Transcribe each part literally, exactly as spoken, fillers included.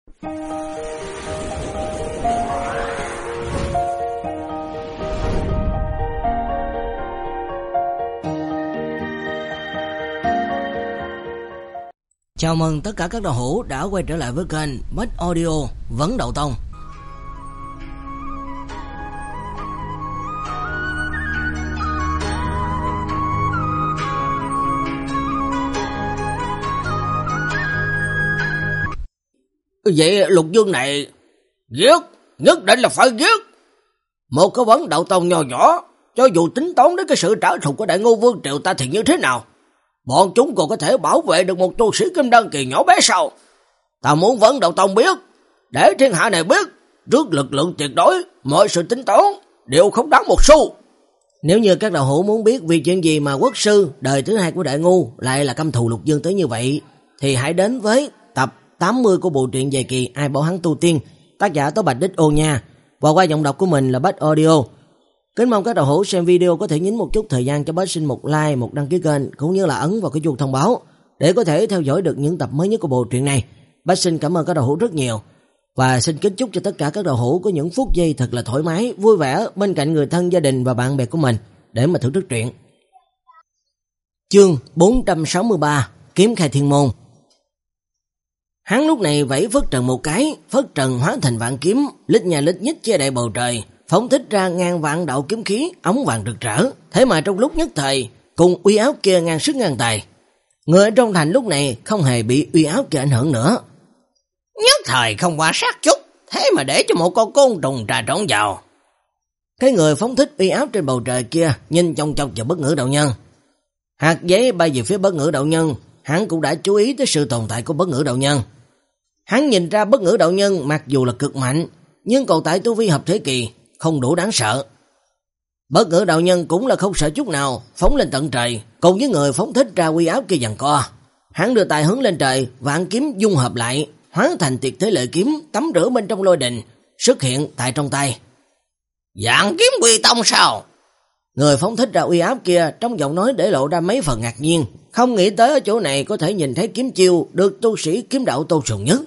Chào mừng tất cả các đạo hữu đã quay trở lại với kênh Bách Audio Vấn Đạo Tông. Vậy Lục Dương này giết, nhất định là phải giết. Một cái Vấn Đạo Tông nho nhỏ, cho dù tính toán đến cái sự trả thù của Đại Ngô Vương Triều ta thì như thế nào, bọn chúng còn có thể bảo vệ được một tu sĩ kim đan kỳ nhỏ bé sao? Ta muốn Vấn Đạo Tông biết, để thiên hạ này biết, trước lực lượng tuyệt đối, mọi sự tính toán đều không đáng một xu. Nếu như các đạo hữu muốn biết vì chuyện gì mà quốc sư đời thứ hai của Đại Ngu lại là căm thù Lục Dương tới như vậy, thì hãy đến với tập tám mươi của bộ truyện dài kỳ Ai Bảo Hắn Tu Tiên, tác giả Tố Bạch Đích Ô nha, và qua giọng đọc của mình là Bách Audio. Kính mong các đạo hữu xem video có thể nhấn một chút thời gian cho Bách xin một like, một đăng ký kênh, cũng như là ấn vào cái chuông thông báo để có thể theo dõi được những tập mới nhất của bộ truyện này. Bách xin cảm ơn các đạo hữu rất nhiều, và xin kính chúc cho tất cả các đạo hữu có những phút giây thật là thoải mái, vui vẻ bên cạnh người thân, gia đình và bạn bè của mình để mà thưởng thức truyện. Chương bốn trăm sáu mươi ba, Kiếm Khai Thiên Môn. Hắn lúc này vẫy phất trần một cái, phất trần hóa thành vạn kiếm, lít nhà lít nhít che đậy bầu trời, phóng thích ra ngàn vạn đạo kiếm khí ống vàng rực rỡ. Thế mà trong lúc nhất thời, cùng uy áo kia ngang sức ngang tài, người ở trong thành lúc này không hề bị uy áo kia ảnh hưởng nữa. Nhất thời không quan sát chút, thế mà để cho một con côn trùng trà trộn vào. Cái người phóng thích uy áo trên bầu trời kia nhìn chòng chọc vào Bất Ngữ đạo nhân. Hạt giấy bay về phía Bất Ngữ đạo nhân, hắn cũng đã chú ý tới sự tồn tại của Bất Ngữ đạo nhân. Hắn nhìn ra Bất Ngữ đạo nhân mặc dù là cực mạnh, nhưng còn tại tu vi hợp thế kỳ, không đủ đáng sợ. Bất Ngữ đạo nhân cũng là không sợ chút nào, phóng lên tận trời, cùng với người phóng thích ra uy áo kia giằng co. Hắn đưa tay hướng lên trời, vạn kiếm dung hợp lại, hóa thành tuyệt thế lợi kiếm tắm rửa bên trong lôi đình, xuất hiện tại trong tay. Vạn kiếm quy tông sao? Người phóng thích ra uy áp kia trong giọng nói để lộ ra mấy phần ngạc nhiên, không nghĩ tới ở chỗ này có thể nhìn thấy kiếm chiêu được tu sĩ kiếm đạo tôn sùng nhất.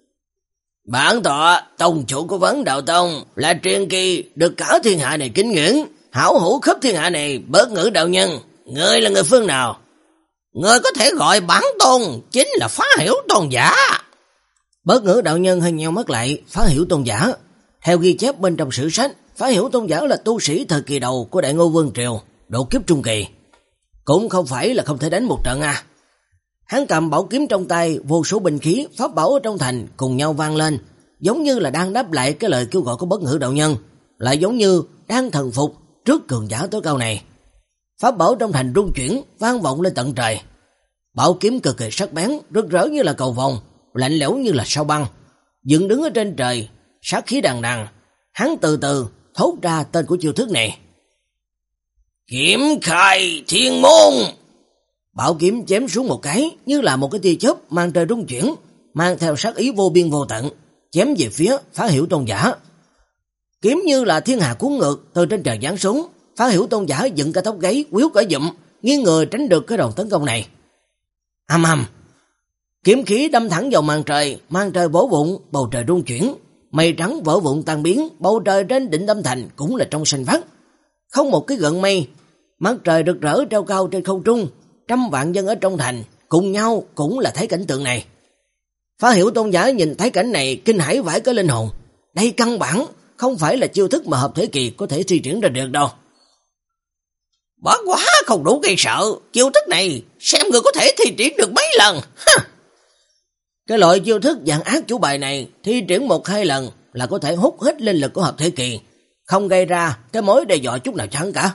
Bản tọa tông chủ của Vấn Đạo Tông là truyền kỳ được cả thiên hạ này kính ngưỡng, hảo hữu khắp thiên hạ này. Bất Ngữ đạo nhân, ngươi là người phương nào? Ngươi có thể gọi bản tôn chính là Phá Hiểu tôn giả. Bất Ngữ đạo nhân hơi nheo mắt lại. Phá Hiểu tôn giả, theo ghi chép bên trong sử sách, Phá Hiểu tôn giả là tu sĩ thời kỳ đầu của Đại Ngô Vương Triều, độ kiếp trung kỳ, cũng không phải là không thể đánh một trận à. Hắn cầm bảo kiếm trong tay, vô số binh khí, pháp bảo ở trong thành cùng nhau vang lên, giống như là đang đáp lại cái lời kêu gọi của Bất Ngữ đạo nhân, lại giống như đang thần phục trước cường giả tối cao này. Pháp bảo trong thành rung chuyển, vang vọng lên tận trời. Bảo kiếm cực kỳ sắc bén, rực rỡ như là cầu vồng, lạnh lẽo như là sao băng, dựng đứng ở trên trời, sát khí đằng đằng. Hắn từ từ thốt ra tên của chiêu thức này: Kiếm Khai Thiên Môn. Bảo kiếm chém xuống một cái, như là một cái tia chớp mang trời rung chuyển, mang theo sát ý vô biên vô tận, chém về phía Phá Hiểu tôn giả. Kiếm như là thiên hà cuốn ngược từ trên trời giáng xuống. Phá Hiểu tôn giả dựng cả tóc gáy, quýu cả dụm, nghiêng người tránh được cái đòn tấn công này. Ầm ầm, kiếm khí đâm thẳng vào màn trời, màn trời vỡ vụn, bầu trời rung chuyển, mây trắng vỡ vụn tan biến, bầu trời trên đỉnh Tâm Thành cũng là trong xanh vắt, không một cái gợn mây, mặt trời rực rỡ treo cao trên không trung. Trăm vạn dân ở trong thành cùng nhau cũng là thấy cảnh tượng này. Phá Hiểu tôn giả nhìn thấy cảnh này kinh hãi vãi cái linh hồn. Đây căn bản không phải là chiêu thức mà hợp thế kỳ có thể thi triển ra được đâu. Bất quá không đủ gây sợ, chiêu thức này xem người có thể thi triển được mấy lần. Cái loại chiêu thức dạng ác chủ bài này thi triển một hai lần là có thể hút hết linh lực của hợp thế kỳ, không gây ra cái mối đe dọa chút nào chẳng cả.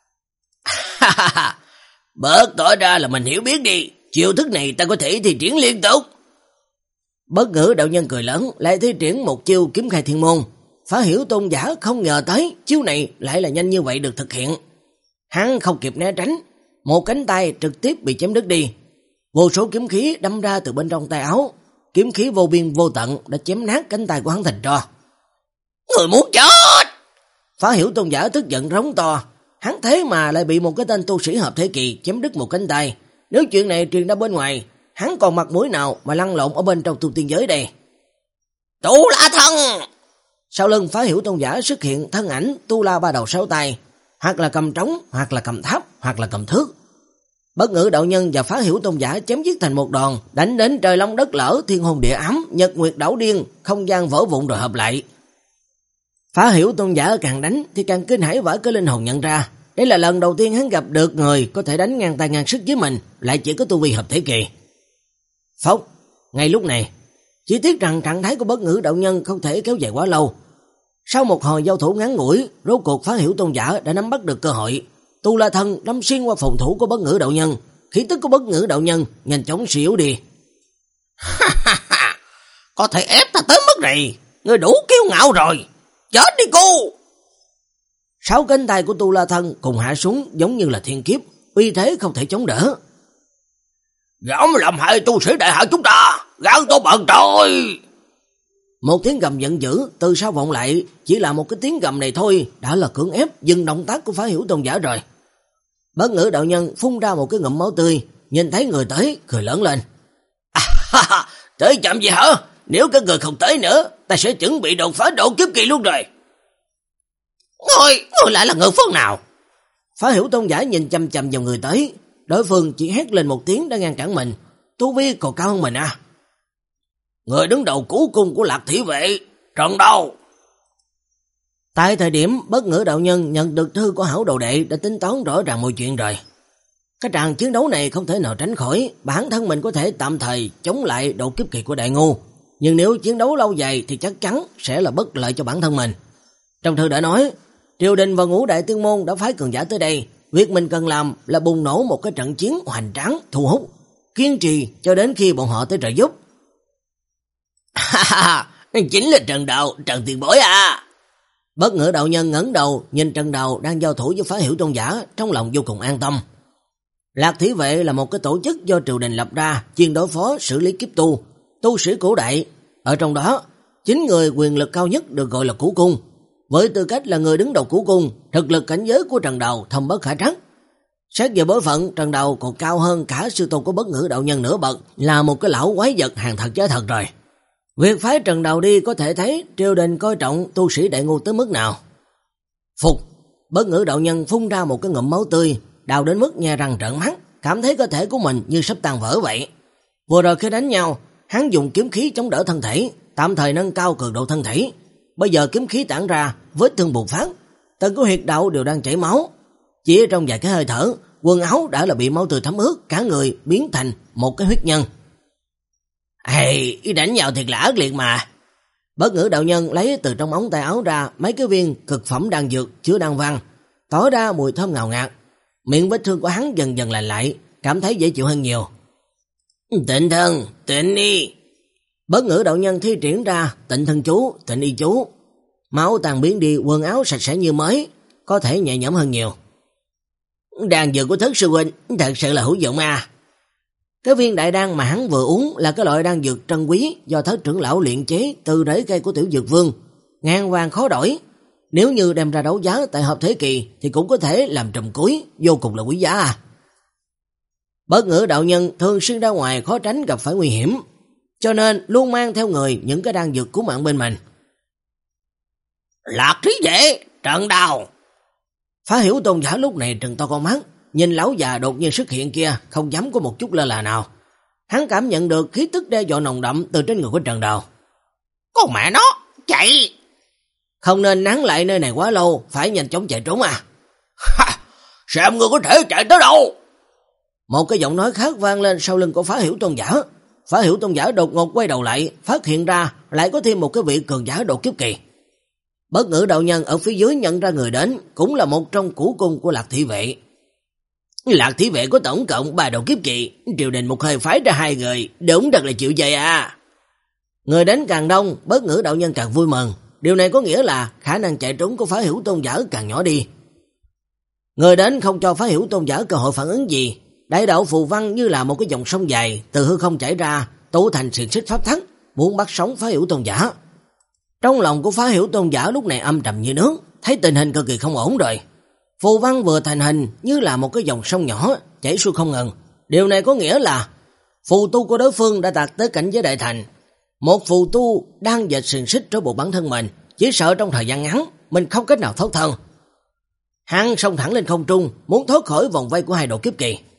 Bớt tỏ ra là mình hiểu biết đi, chiêu thức này ta có thể thi triển liên tục. Bất Ngữ đạo nhân cười lớn, lại thi triển một chiêu Kiếm Khai Thiên Môn. Phá Hiểu tôn giả không ngờ tới chiêu này lại là nhanh như vậy được thực hiện. Hắn không kịp né tránh, một cánh tay trực tiếp bị chém đứt đi. Vô số kiếm khí đâm ra từ bên trong tay áo, kiếm khí vô biên vô tận đã chém nát cánh tay của hắn thành tro. Người muốn chết! Phá Hiểu tôn giả tức giận rống to. Hắn thế mà lại bị một cái tên tu sĩ hợp thế kỳ chém đứt một cánh tay. Nếu chuyện này truyền ra bên ngoài, hắn còn mặt mũi nào mà lăn lộn ở bên trong tu tiên giới đây? Tu La Thân! Sau lưng Phá Hiểu Tôn giả xuất hiện thân ảnh Tu La ba đầu sáu tay, hoặc là cầm trống, hoặc là cầm tháp, hoặc là cầm thước. Bất Ngữ đạo nhân và Phá Hiểu Tôn giả chém giết thành một đòn, đánh đến trời long đất lở, thiên hồn địa ám, nhật nguyệt đảo điên, không gian vỡ vụn rồi hợp lại. Phá Hiểu Tôn giả càng đánh thì càng kinh hãi vỡ cái linh hồn nhận ra, đây là lần đầu tiên hắn gặp được người có thể đánh ngang tay ngang sức với mình, lại chỉ có tu vi hợp thể kỳ. Phốc, ngay lúc này, chỉ tiếc rằng trạng thái của Bất Ngữ đạo nhân không thể kéo dài quá lâu. Sau một hồi giao thủ ngắn ngủi, rốt cuộc Phá Hiểu Tôn giả đã nắm bắt được cơ hội. Tu La Thân đâm xuyên qua phòng thủ của Bất Ngữ đạo nhân, khí tức của Bất Ngữ đạo nhân nhanh chóng suy yếu đi. Có thể ép ta tới mức này, ngươi đủ kiêu ngạo rồi. Chết đi cô! Sáu cánh tay của Tu La Thân cùng hạ xuống giống như là thiên kiếp, uy thế không thể chống đỡ. Dám làm hại tu sĩ đại hạ chúng ta, gan to bằng trời! Một tiếng gầm giận dữ từ sau vọng lại, chỉ là một cái tiếng gầm này thôi đã là cưỡng ép dừng động tác của Phá Hiểu Tôn giả rồi. Bất Ngữ đạo nhân phun ra một cái ngụm máu tươi, nhìn thấy người tới, cười lớn lên. À, tới chậm gì hả? Nếu các người không tới nữa, ta sẽ chuẩn bị đột phá độ kiếp kỳ luôn rồi. Ngươi, ngươi lại là người phương nào? Phá Hiểu Tôn giả nhìn chăm chăm vào người tới, đối phương chỉ hét lên một tiếng đã ngăn cản mình, tu vi còn cao hơn mình à. Người đứng đầu cuối cùng của Lạc Thị Vệ, Trần Đào. Tại thời điểm Bất Ngữ đạo nhân nhận được thư của hảo đồ đệ đã tính toán rõ ràng mọi chuyện rồi. Cái tràng chiến đấu này không thể nào tránh khỏi, bản thân mình có thể tạm thời chống lại độ kiếp kỳ của Đại Ngu, nhưng nếu chiến đấu lâu dài thì chắc chắn sẽ là bất lợi cho bản thân mình. Trong thư đã nói, triều đình và ngũ đại tiên môn đã phái cường giả tới đây, việc mình cần làm là bùng nổ một cái trận chiến hoành tráng, thu hút, kiên trì cho đến khi bọn họ tới trợ giúp. Chính là Trần Đào, Trần tiền bối à. Bất Ngữ đạo nhân ngẩng đầu nhìn Trần Đào đang giao thủ với Phá Hiểu Tôn giả, trong lòng vô cùng an tâm. Lạc Thị Vệ là một cái tổ chức do triều đình lập ra, chuyên đối phó xử lý kiếp tu, tu sĩ cổ đại. Ở trong đó, chính người quyền lực cao nhất được gọi là Cửu Cung. Với tư cách là người đứng đầu Cửu Cung, thực lực cảnh giới của Trần Đào thâm bất khả trắc. Xét về bối phận, Trần Đào còn cao hơn cả sư tôn của Bất Ngữ đạo nhân nửa bậc, là một cái lão quái vật hàng thật giá thật rồi. Việc phái Trần Đào đi có thể thấy triều đình coi trọng tu sĩ Đại Ngu tới mức nào. Phục, Bất Ngữ đạo nhân phun ra một cái ngụm máu tươi, đau đến mức nhe răng trợn mắt, cảm thấy cơ thể của mình như sắp tan vỡ vậy. Vừa rồi khi đánh nhau, hắn dùng kiếm khí chống đỡ thân thể, tạm thời nâng cao cường độ thân thể. Bây giờ kiếm khí tản ra, vết thương bùng phát, từng cái huyệt đạo đều đang chảy máu. Chỉ trong vài cái hơi thở, quần áo đã là bị máu tươi thấm ướt, cả người biến thành một cái huyết nhân. Ê, đánh nhau thiệt là ác liệt mà. Bất Ngữ đạo nhân lấy từ trong ống tay áo ra mấy cái viên cực phẩm đan dược chứa đan văn, tỏa ra mùi thơm ngào ngạt. Miệng vết thương của hắn dần dần lành lại, cảm thấy dễ chịu hơn nhiều. Tịnh thân, tịnh y. Bất Ngữ đạo nhân thi triển ra tịnh thân chú, tịnh y chú. Máu tàn biến đi, quần áo sạch sẽ như mới, có thể nhẹ nhõm hơn nhiều. Đan dược của Thất sư huynh thật sự là hữu dụng à. Cái viên đại đan mà hắn vừa uống là cái loại đan dược trân quý do Thất trưởng lão luyện chế từ rễ cây của Tiểu Dược Vương, ngàn vàng khó đổi. Nếu như đem ra đấu giá tại hợp thế kỳ thì cũng có thể làm trùm cuối, vô cùng là quý giá à. Bất Ngữ đạo nhân thường xuyên ra ngoài khó tránh gặp phải nguy hiểm, cho nên luôn mang theo người những cái đan dược cứu mạng bên mình. Lạc Trí Vệ, Trần Đào. Phá Hiểu Tôn giả lúc này trừng to con mắt, nhìn lão già đột nhiên xuất hiện kia, không dám có một chút lơ là nào. Hắn cảm nhận được khí tức đe dọa nồng đậm từ trên người của Trần Đào. Con mẹ nó, chạy! Không nên nán lại nơi này quá lâu, phải nhanh chóng chạy trốn à. Ha, xem ngươi có thể chạy tới đâu. Một cái giọng nói khác vang lên sau lưng của Phá Hiểu Tôn giả. Phá Hiểu Tôn giả đột ngột quay đầu lại, phát hiện ra lại có thêm một cái vị cường giả đột kiếp kỳ. Bất Ngữ đạo nhân ở phía dưới nhận ra người đến, cũng là một trong cửu cung của Lạc Thị Vệ. Lạc Thị Vệ có tổng cộng ba độ kiếp kỳ, triều đình một hơi phái ra hai người, đúng thật là chịu dày à. Người đến càng đông, Bất Ngữ đạo nhân càng vui mừng, điều này có nghĩa là khả năng chạy trốn của Phá Hiểu Tôn giả càng nhỏ đi. Người đến không cho Phá Hiểu Tôn giả cơ hội phản ứng gì, đại đạo phù văn như là một cái dòng sông dài từ hư không chảy ra, tụ thành xiềng xích pháp tắc, muốn bắt sống Phá Hiểu Tôn giả. Trong lòng của Phá Hiểu Tôn giả lúc này âm trầm như nước, thấy tình hình cực kỳ không ổn rồi. Phù văn vừa thành hình như là một cái dòng sông nhỏ chảy xuôi không ngừng. Điều này có nghĩa là phù tu của đối phương đã đạt tới cảnh giới đại thành. Một phù tu đang dệt xiềng xích trói buộc bản thân mình, chỉ sợ trong thời gian ngắn mình không cách nào thoát thân. Hắn xông thẳng lên không trung, muốn thoát khỏi vòng vây của hai độ kiếp kỳ.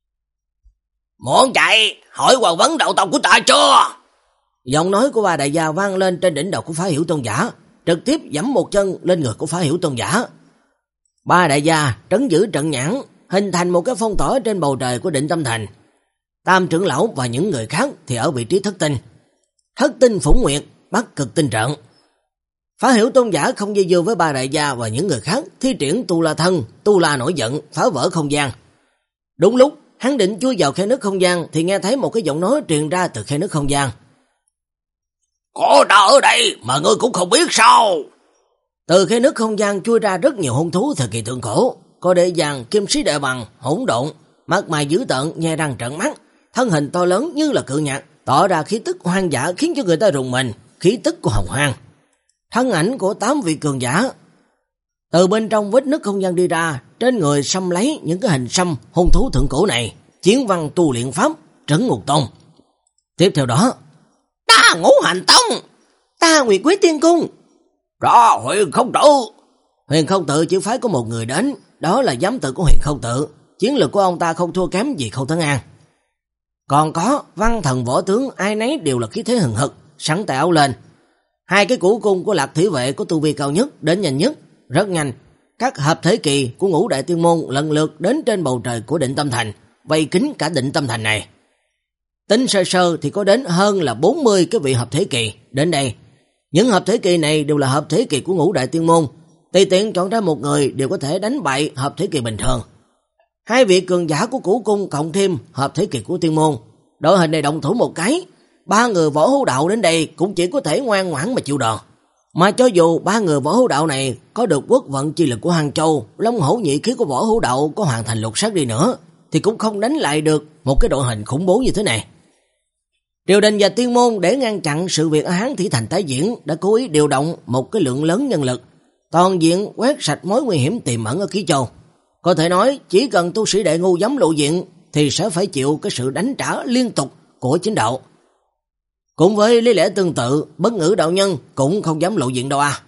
Muốn chạy, hỏi hoàng vấn đạo tông của ta chưa? Giọng nói của ba đại gia vang lên trên đỉnh đầu của Phá Hiểu Tôn giả, trực tiếp giẫm một chân lên người của Phá Hiểu Tôn giả. Ba đại gia trấn giữ trận nhãn, hình thành một cái phong tỏa trên bầu trời của Định Tâm Thành. Tam trưởng lão và những người khác thì ở vị trí thất tinh. Thất tinh Phủng Nguyệt, Bắc Cực Tinh trận. Phá Hiểu Tôn giả không dây dưa với ba đại gia và những người khác, thi triển Tu La thân, Tu La nổi giận, phá vỡ không gian. Đúng lúc hắn định chui vào khe nứt không gian thì nghe thấy một cái giọng nói truyền ra từ khe nứt không gian. Có ta ở đây mà ngươi cũng không biết sao? Từ khe nứt không gian chui ra rất nhiều hung thú thời kỳ thượng cổ, có đệ vàng, kim sĩ đệ bằng, hỗn độn, mặt mày dữ tợn, nhe răng trợn mắt, thân hình to lớn như là cự nhạc, tỏ ra khí tức hoang dã khiến cho người ta rùng mình, khí tức của hồng hoang. Thân ảnh của tám vị cường giả từ bên trong vết nứt không gian đi ra, trên người xăm lấy những cái hình xăm hung thú thượng cổ này, chiến văn tu luyện pháp, Trấn Ngục Tông. Tiếp theo đó, ta Ngũ Hành Tông, ta Nguyệt Quý Tiên Cung, ra Huyền Không Tự. Huyền Không Tự chỉ phái có một người đến, đó là giám tự của Huyền Không Tự, chiến lược của ông ta không thua kém gì Khâu Tấn An. Còn có văn thần võ tướng, ai nấy đều là khí thế hừng hực, sẵn tay áo lên. Hai cái củ cung của Lạc Thủy Vệ có tu vi cao nhất, đến nhanh nhất, rất nhanh. Các hợp thể kỳ của Ngũ Đại Tiên Môn lần lượt đến trên bầu trời của Định Tâm Thành, vây kín cả Định Tâm Thành này. Tính sơ sơ thì có đến hơn là bốn mươi cái vị hợp thể kỳ đến đây. Những hợp thể kỳ này đều là hợp thể kỳ của Ngũ Đại Tiên Môn, tùy tiện chọn ra một người đều có thể đánh bại hợp thể kỳ bình thường. Hai vị cường giả của Cửu Cung cộng thêm hợp thể kỳ của Tiên Môn, đội hình này động thủ một cái, ba người võ hữu đạo đến đây cũng chỉ có thể ngoan ngoãn mà chịu đòn. Mà cho dù ba người võ hữu đạo này có được quốc vận chi lực của Hàng Châu, Long Hổ nhị khí của võ hữu đạo có hoàn thành lục sát đi nữa, thì cũng không đánh lại được một cái đội hình khủng bố như thế này. Triều đình và Tiên Môn để ngăn chặn sự việc ở Hán Thủy Thành tái diễn đã cố ý điều động một cái lượng lớn nhân lực, toàn diện quét sạch mối nguy hiểm tiềm ẩn ở Ký Châu. Có thể nói chỉ cần tu sĩ Đại Ngu dám lộ diện thì sẽ phải chịu cái sự đánh trả liên tục của chính đạo. Cũng với lý lẽ tương tự, Bất Ngữ đạo nhân cũng không dám lộ diện đâu à.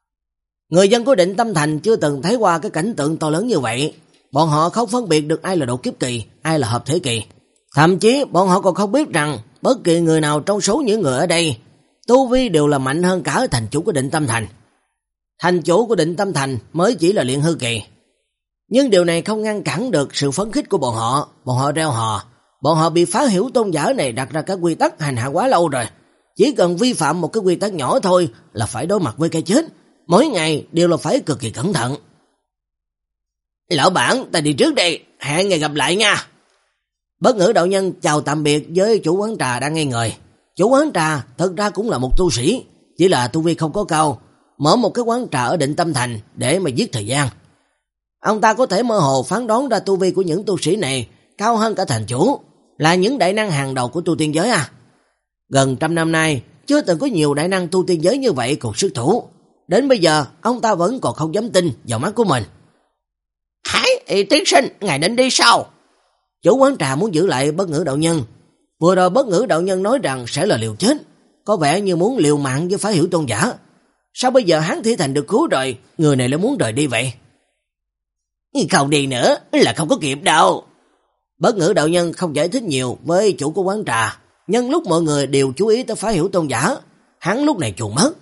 Người dân của Định Tâm Thành chưa từng thấy qua cái cảnh tượng to lớn như vậy. Bọn họ không phân biệt được ai là độ kiếp kỳ, ai là hợp thể kỳ. Thậm chí bọn họ còn không biết rằng bất kỳ người nào trong số những người ở đây, tu vi đều là mạnh hơn cả thành chủ của Định Tâm Thành. Thành chủ của Định Tâm Thành mới chỉ là luyện hư kỳ. Nhưng điều này không ngăn cản được sự phấn khích của bọn họ. Bọn họ reo hò. Bọn họ bị Phá Hiểu Tôn giả này đặt ra các quy tắc hành hạ quá lâu rồi. Chỉ cần vi phạm một cái quy tắc nhỏ thôi là phải đối mặt với cái chết. Mỗi ngày đều là phải cực kỳ cẩn thận. Lão bản, ta đi trước đây, hẹn ngày gặp lại nha. Bất Ngữ đạo nhân chào tạm biệt với chủ quán trà đang ngây người. Chủ quán trà thật ra cũng là một tu sĩ, chỉ là tu vi không có cao, mở một cái quán trà ở Định Tâm Thành để mà giết thời gian. Ông ta có thể mơ hồ phán đoán ra tu vi của những tu sĩ này cao hơn cả thành chủ, là những đại năng hàng đầu của tu tiên giới à. Gần trăm năm nay, chưa từng có nhiều đại năng tu tiên giới như vậy cùng xuất thủ. Đến bây giờ, ông ta vẫn còn không dám tin vào mắt của mình. Hãy, tiến sinh, ngài định đi sao? Chủ quán trà muốn giữ lại Bất Ngữ đạo nhân. Vừa rồi Bất Ngữ đạo nhân nói rằng sẽ là liều chết, có vẻ như muốn liều mạng với Phá Hiểu Tôn giả. Sao bây giờ Hán Thủy Thành được cứu rồi, người này lại muốn rời đi vậy? Không đi nữa là không có kịp đâu. Bất Ngữ đạo nhân không giải thích nhiều với chủ của quán trà, nhân lúc mọi người đều chú ý tới Phá Hiểu Tôn giả, hắn lúc này chuồn mất.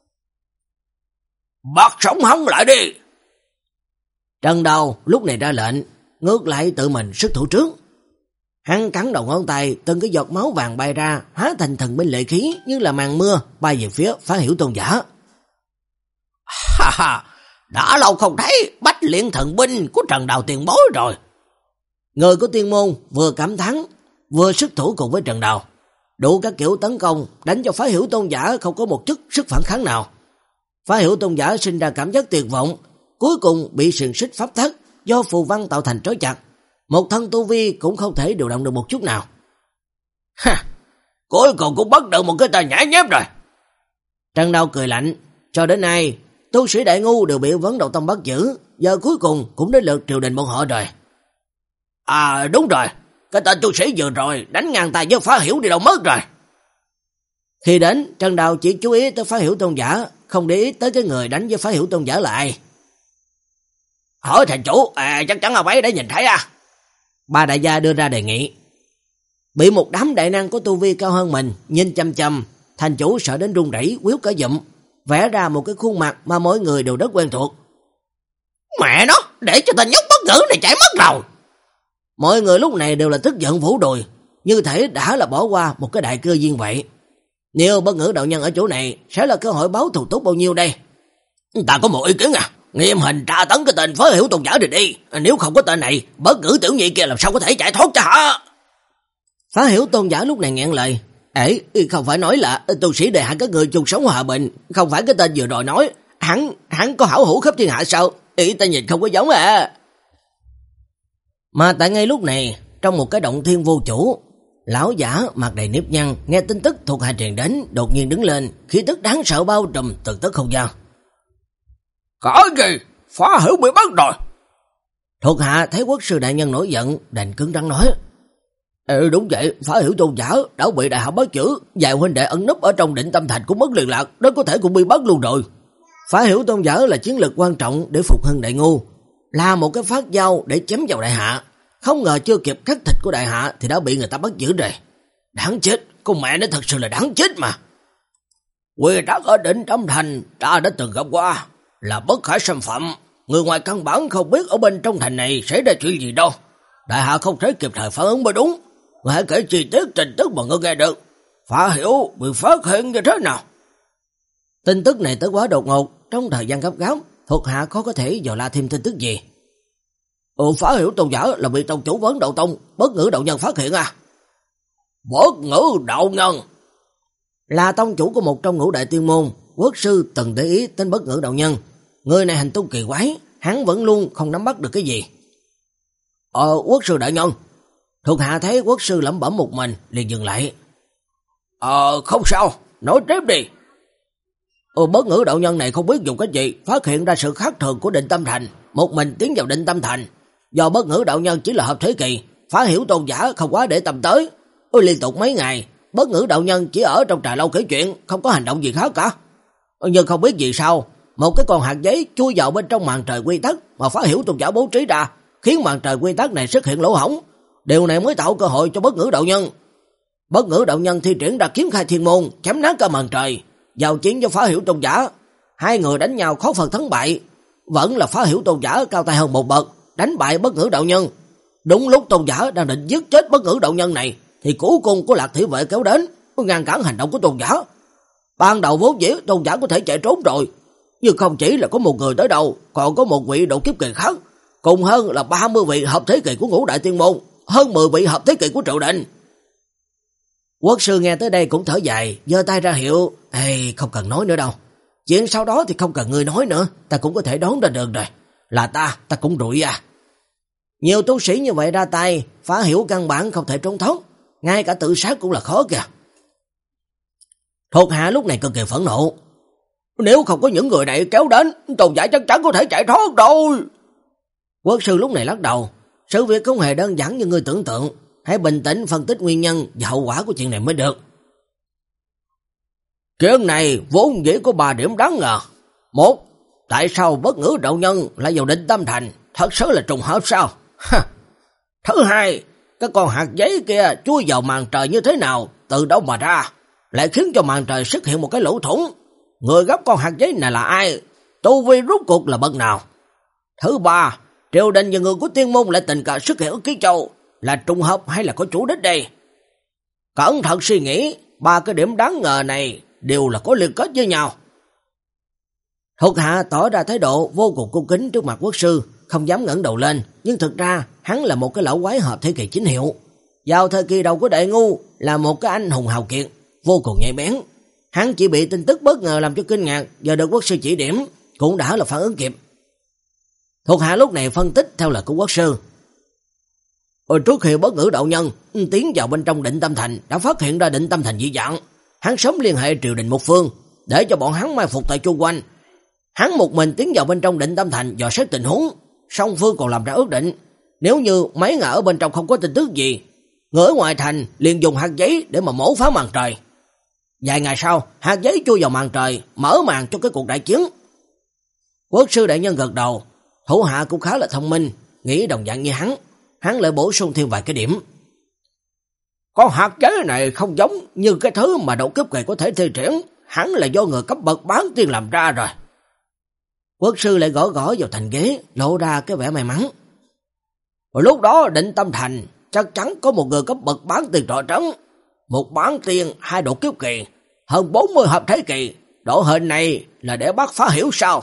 Bắt sống hắn lại đi. Trần Đầu lúc này ra lệnh, ngược lại tự mình xuất thủ trước. Hắn cắn đầu ngón tay, từng cái giọt máu vàng bay ra, hóa thành thần binh lệ khí như là màn mưa bay về phía Phá Hiểu Tôn giả. Ha ha, đã lâu không thấy bách luyện thần binh của Trần Đào tiền bối rồi. Người của Tiên Môn vừa cảm thán, vừa xuất thủ cùng với Trần Đào. Đủ các kiểu tấn công, đánh cho Phá Hiểu Tôn giả không có một chút sức phản kháng nào. Phá Hiểu Tôn giả sinh ra cảm giác tuyệt vọng, cuối cùng bị xiềng xích pháp thất do phù văn tạo thành trói chặt. Một thân tu vi cũng không thể điều động được một chút nào. Ha, cuối cùng cũng bắt được một cái tay nhảy nhép rồi. Trần Đào cười lạnh, cho đến nay, tu sĩ Đại Ngu đều bị Vấn Đạo Tông bắt giữ, giờ cuối cùng cũng đến lượt triều đình bọn họ rồi. À đúng rồi, cái tên tu sĩ vừa rồi đánh ngang tay với Phá Hiểu đi đâu mất rồi. Khi đến, Trần Đào chỉ chú ý tới Phá Hiểu Tôn giả, không để ý tới cái người đánh với Phá Hiểu Tôn giả là ai. Hỏi thành chủ, à, chắc chắn là ấy để nhìn thấy à. Ba đại gia đưa ra đề nghị. Bị một đám đại năng có tu vi cao hơn mình nhìn chăm chăm, thành chủ sợ đến run rẩy, quýu cả dụm, vẽ ra một cái khuôn mặt mà mỗi người đều rất quen thuộc. Mẹ nó, để cho tên nhóc bất ngữ này chạy mất rồi. Mọi người lúc này đều là tức giận vũ đùi, như thể đã là bỏ qua một cái đại cơ duyên vậy. Nếu bất ngữ đạo nhân ở chỗ này sẽ là cơ hội báo thù tốt bao nhiêu đây? Ta có một ý kiến à, nghiêm hình tra tấn cái tên Phá Hiểu Tôn giả này đi, nếu không có tên này, bất ngữ tiểu nhị kia làm sao có thể chạy thoát cho hả? Phá Hiểu Tôn giả lúc này nghẹn lời. Ê, không phải nói là tu sĩ đề hạ các người chung sống hòa bình, không phải cái tên vừa rồi nói, hắn hắn có hảo hữu khắp thiên hạ sao? Ý ta nhìn không có giống à. Mà tại ngay lúc này, trong một cái động thiên vô chủ, lão giả mặt đầy nếp nhăn nghe tin tức thuộc hạ truyền đến, đột nhiên đứng lên, khí tức đáng sợ bao trùm từ tất không gian. Có gì? Phá Hiểu bị bắt rồi. Thuộc hạ thấy quốc sư đại nhân nổi giận, đành cứng rắn nói. Ừ đúng vậy, Phá Hiểu Tôn giả đã bị đại hạ bắt giữ, vài huynh đệ ẩn núp ở trong Định Tâm Thành cũng mất liên lạc, đó có thể cũng bị bắt luôn rồi. Phá Hiểu Tôn giả là chiến lược quan trọng để phục hưng đại ngu, là một cái phát dao để chém vào đại hạ, không ngờ chưa kịp cắt thịt của đại hạ thì đã bị người ta bắt giữ rồi. Đáng chết, con mẹ nó thật sự là đáng chết mà. Quy tắc ở Định Tâm Thành ta đã từng gặp qua, là bất khả xâm phạm, người ngoài căn bản không biết ở bên trong thành này xảy ra chuyện gì đâu. Đại hạ không thể kịp thời phản ứng mới đúng. Người hãy kể chi tiết tin tức mà ngươi nghe được. Phá Hiểu bị phát hiện như thế nào? Tin tức này tới quá đột ngột, trong thời gian gấp gáp, thuộc hạ khó có thể dò la thêm tin tức gì. Ừ, Phá Hiểu Tôn giả là bị tông chủ vấn đầu tông, bất ngữ đạo nhân phát hiện à? Bất ngữ đạo nhân là tông chủ của một trong ngũ đại tiên môn, quốc sư từng để ý tên bất ngữ đạo nhân. Người này hành tung kỳ quái, hắn vẫn luôn không nắm bắt được cái gì. Ờ, quốc sư đại nhân. Thuộc hạ thấy quốc sư lẩm bẩm một mình, liền dừng lại. Ờ, không sao, nói tiếp đi. Ờ, bất ngữ đạo nhân này không biết dùng cái gì, phát hiện ra sự khác thường của Định Tâm Thành, một mình tiến vào Định Tâm Thành. Do bất ngữ đạo nhân chỉ là hợp thế kỳ, Phá Hiểu Tôn giả không quá để tâm tới. Ôi, liên tục mấy ngày, bất ngữ đạo nhân chỉ ở trong trà lâu kể chuyện, không có hành động gì khác cả. Nhưng không biết gì sao, một cái con hạt giấy chui vào bên trong màn trời quy tắc mà Phá Hiểu Tôn giả bố trí ra, khiến màn trời quy tắc này xuất hiện lỗ hổng. Điều này mới tạo cơ hội cho bất ngữ đạo nhân. Bất ngữ đạo nhân thi triển ra kiếm khai thiên môn, chém nát cả màn trời, giao chiến với Phá Hiểu Tôn giả. Hai người đánh nhau khó phần thắng bại, vẫn là Phá Hiểu Tôn giả cao tay hơn một bậc, đánh bại bất ngữ đạo nhân. Đúng lúc Tôn giả đang định giết chết bất ngữ đạo nhân này, thì cuối cùng của Lạc Thị Vệ kéo đến, ngăn cản hành động của Tôn giả. Ban đầu vốn dĩ Tôn giả có thể chạy trốn rồi, nhưng không chỉ là có một người tới đâu, còn có một vị độ kiếp kỳ khác, cùng hơn là ba mươi vị hợp thế kỳ của ngũ đại tiên môn, hơn mười vị hợp thế kỳ của triều đình. Quốc sư nghe tới đây cũng thở dài, giơ tay ra hiệu, ê, không cần nói nữa đâu. Chuyện sau đó thì không cần ngươi nói nữa, ta cũng có thể đoán ra được rồi. Là ta, ta cũng rủi à. Nhiều tu sĩ như vậy ra tay, Phá Hiểu căn bản không thể trốn thoát, ngay cả tự sát cũng là khó kìa. Thuộc hạ lúc này cực kỳ phẫn nộ. Nếu không có những người này kéo đến, Tôn giả chắc chắn có thể chạy thoát rồi. Quốc sư lúc này lắc đầu. Sự việc không hề đơn giản như người tưởng tượng. Hãy bình tĩnh phân tích nguyên nhân và hậu quả của chuyện này mới được. Chuyện này vốn dĩ có ba điểm đáng ngờ. Một, tại sao bất ngữ đạo nhân lại vào Định Tâm Thành? Thật sự là trùng hợp sao? Thứ hai, cái con hạt giấy kia chui vào màn trời như thế nào, từ đâu mà ra, lại khiến cho màn trời xuất hiện một cái lỗ thủng. Người gấp con hạt giấy này là ai? Tu vi rốt cuộc là bậc nào? Thứ ba, triều đình và người của tiên môn lại tình cờ xuất hiện ở Ký Châu, là trùng hợp hay là có chủ đích đây? Cẩn thận suy nghĩ, ba cái điểm đáng ngờ này đều là có liên kết với nhau. Thuộc hạ tỏ ra thái độ vô cùng cung kính trước mặt quốc sư, không dám ngẩng đầu lên, nhưng thực ra hắn là một cái lão quái hợp thế kỳ chính hiệu. Vào thời kỳ đầu của Đại Ngu là một cái anh hùng hào kiệt, vô cùng nhạy bén. Hắn chỉ bị tin tức bất ngờ làm cho kinh ngạc, giờ được quốc sư chỉ điểm, cũng đã là phản ứng kịp. Thuộc hạ lúc này phân tích theo lời của quốc sư. Ở trước khi bất ngữ đạo nhân tiến vào bên trong Định Tâm Thành, đã phát hiện ra Định Tâm Thành dị dạng. Hắn sớm liên hệ triều đình một phương, để cho bọn hắn mai phục tại chung quanh. Hắn một mình tiến vào bên trong Định Tâm Thành dò xét tình huống, song phương còn làm ra ước định, nếu như mấy ngày ở bên trong không có tin tức gì, người ở ngoài thành liền dùng hạt giấy để mà mổ phá màn trời. Vài ngày sau, hạt giấy chui vào màn trời, mở màn cho cái cuộc đại chiến. Quốc sư đại nhân gật đầu, thủ hạ cũng khá là thông minh, nghĩ đồng dạng như hắn, hắn lại bổ sung thêm vài cái điểm. Con hạt giấy này không giống như cái thứ mà độ kiếp kỳ có thể thi triển, hắn là do người cấp bậc bán tiên làm ra rồi. Quốc sư lại gõ gõ vào thành ghế, lộ ra cái vẻ may mắn. Rồi lúc đó Định Tâm Thành chắc chắn có một người cấp bậc bán tiên trọ trấn, một bán tiên, hai độ kiếp kỳ, hơn bốn mươi hợp thế kỳ, độ hình này là để bắt Phá Hiểu sao?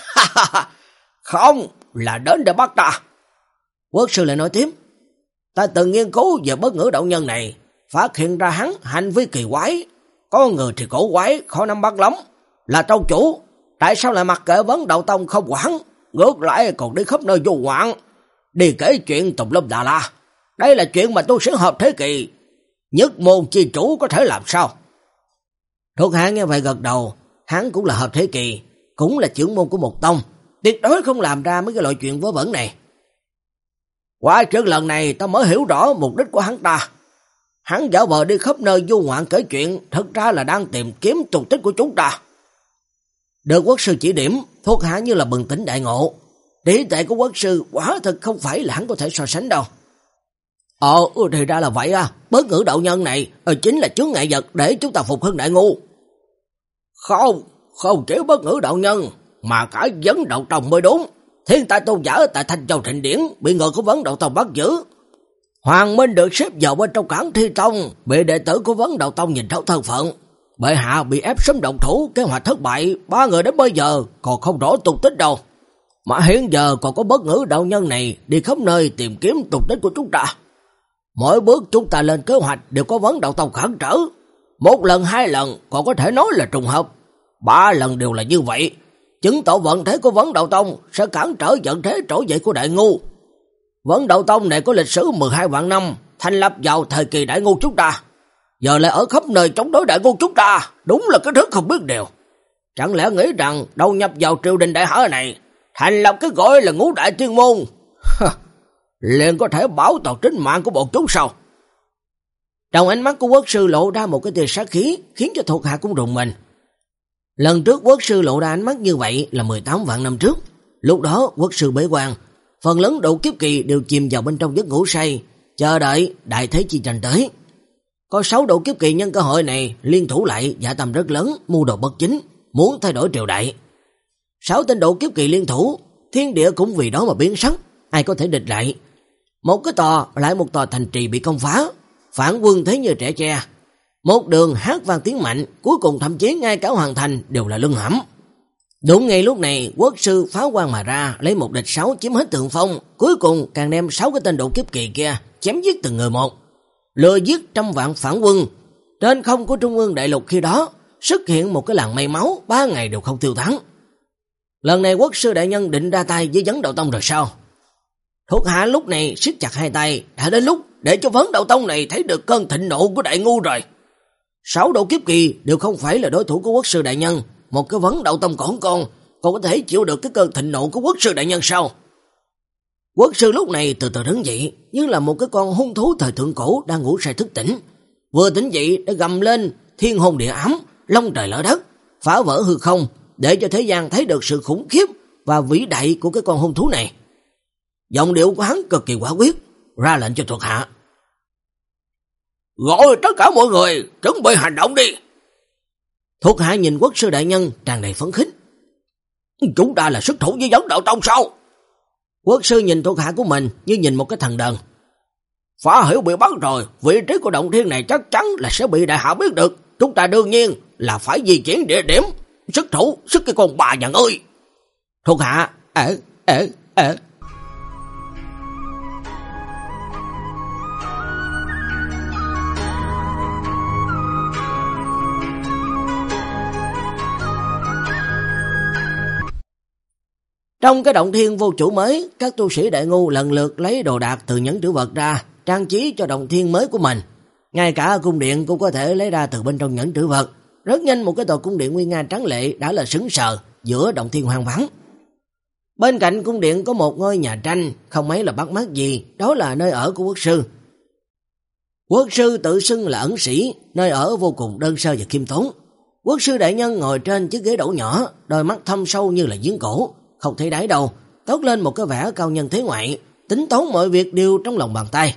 Không, là đến để bắt ta. Quốc sư lại nói tiếp, ta từng nghiên cứu về bất ngữ đạo nhân này, phát hiện ra hắn hành vi kỳ quái, có người thì cổ quái, khó nắm bắt lắm. Là tông chủ, tại sao lại mặc kệ vấn đạo tông không quản, ngược lại còn đi khắp nơi vô hoạn, đi kể chuyện tùm lum đà la. Đây là chuyện mà tu sĩ hợp thế kỳ, nhất môn chi chủ có thể làm sao? Thuộc hạ nghe vậy gật đầu, hắn cũng là hợp thế kỳ, cũng là trưởng môn của một tông, tuyệt đối không làm ra mấy cái loại chuyện vớ vẩn này. Qua chuyện lần này ta mới hiểu rõ mục đích của hắn ta. Hắn giả vờ đi khắp nơi du ngoạn kể chuyện, thật ra là đang tìm kiếm tung tích của chúng ta. Được quốc sư chỉ điểm, thuộc hạ như là bừng tỉnh đại ngộ. Trí tuệ của quốc sư quả thật không phải là hắn có thể so sánh đâu. Ờ, thì ra là vậy à, bất ngữ đạo nhân này chính là chướng ngại vật để chúng ta phục hưng đại ngu. Không, không chỉ bất ngữ đạo nhân, mà cả vấn đạo tông mới đúng. Thiên tài tôn giả tại Thanh Châu Thịnh Điển bị người của vấn đạo tông bắt giữ. Hoàng Minh được xếp vào bên trong cảng Thi Tông, bị đệ tử của vấn đạo tông nhìn thấu thân phận. Bệ hạ bị ép sớm động thủ, kế hoạch thất bại, ba người đến bây giờ còn không rõ tung tích đâu. Mà hiện giờ còn có bất ngữ đạo nhân này đi khắp nơi tìm kiếm tung tích của chúng ta. Mỗi bước chúng ta lên kế hoạch đều có vấn đạo tông cản trở. Một lần, hai lần còn có thể nói là trùng hợp. Ba lần đều là như vậy. Chứng tỏ vận thế của vấn đạo tông sẽ cản trở vận thế trỗi dậy của đại ngu. Vấn đạo tông này có lịch sử mười hai vạn năm, thành lập vào thời kỳ đại ngu chúng ta. Giờ lại ở khắp nơi chống đối đại ngu chúng ta, đúng là cái thứ không biết điều. Chẳng lẽ nghĩ rằng đầu nhập vào triều đình đại hở này, thành lập cái gọi là ngũ đại tiên môn, liền có thể bảo toàn tính mạng của bọn chúng sao? Trong ánh mắt của quốc sư lộ ra một cái tia sát khí, khiến cho thuộc hạ cũng rùng mình. Lần trước quốc sư lộ ra ánh mắt như vậy là mười tám vạn năm trước. Lúc đó quốc sư bế quan, phần lớn độ kiếp kỳ đều chìm vào bên trong giấc ngủ say, chờ đợi đại thế chi tranh tới. Có sáu độ kiếp kỳ nhân cơ hội này liên thủ lại dạ tâm rất lớn, mưu đồ bất chính, muốn thay đổi triều đại. Sáu tên độ kiếp kỳ liên thủ, thiên địa cũng vì đó mà biến sắc, ai có thể địch lại. Một cái tòa lại một tòa thành trì bị công phá, phản quân thế như trẻ tre. Một đường hát vang tiếng mạnh, cuối cùng thậm chí ngay cả hoàng thành đều là lưng hãm. Đúng ngay lúc này, quốc sư phá quan mà ra, lấy một địch sáu chiếm hết thượng phong, cuối cùng càng đem sáu cái tên độ kiếp kỳ kia chém giết từng người một, lừa giết trăm vạn phản quân. Trên không của Trung ương đại lục khi đó xuất hiện một cái làn mây máu, ba ngày đều không tiêu tán. Lần này quốc sư đại nhân định ra tay với vấn đạo tông rồi sao? Thuộc hạ lúc này siết chặt hai tay, đã đến lúc để cho vấn đạo tông này thấy được cơn thịnh nộ của đại ngu rồi. Sáu độ kiếp kỳ đều không phải là đối thủ của quốc sư đại nhân, một cái vấn đạo tông còn con, còn có thể chịu được cái cơn thịnh nộ của quốc sư đại nhân sao? Quốc sư lúc này từ từ đứng dậy, như là một cái con hung thú thời thượng cổ đang ngủ say thức tỉnh. Vừa tỉnh dậy đã gầm lên thiên hồn địa ám, long trời lở đất, phá vỡ hư không, để cho thế gian thấy được sự khủng khiếp và vĩ đại của cái con hung thú này. Giọng điệu của hắn cực kỳ quả quyết, ra lệnh cho thuộc hạ. Gọi tất cả mọi người, chuẩn bị hành động đi. Thuộc hạ nhìn quốc sư đại nhân tràn đầy phấn khích. Chúng ta là sức thủ với vấn đạo tông sao? Quốc sư nhìn thuộc hạ của mình như nhìn một cái thần đần. Phá Hiểu bị bắt rồi, vị trí của động thiên này chắc chắn là sẽ bị đại hạ biết được. Chúng ta đương nhiên là phải di chuyển địa điểm. Sức thủ, sức cái con bà nhà ơi. Thuộc hạ, ở, ở, ở. Trong cái động thiên vô chủ mới, các tu sĩ đại ngu lần lượt lấy đồ đạc từ nhẫn trữ vật ra, trang trí cho động thiên mới của mình. Ngay cả cung điện cũng có thể lấy ra từ bên trong nhẫn trữ vật. Rất nhanh một cái tòa cung điện nguy nga tráng lệ đã là xứng sờ giữa động thiên hoang vắng. Bên cạnh cung điện có một ngôi nhà tranh, không mấy là bắt mắt gì, đó là nơi ở của quốc sư. Quốc sư tự xưng là ẩn sĩ, nơi ở vô cùng đơn sơ và khiêm tốn. Quốc sư đại nhân ngồi trên chiếc ghế đẩu nhỏ, đôi mắt thâm sâu như là giếng cổ, không thấy đáy đâu, toát lên một cái vẻ cao nhân thế ngoại, tính toán mọi việc đều trong lòng bàn tay.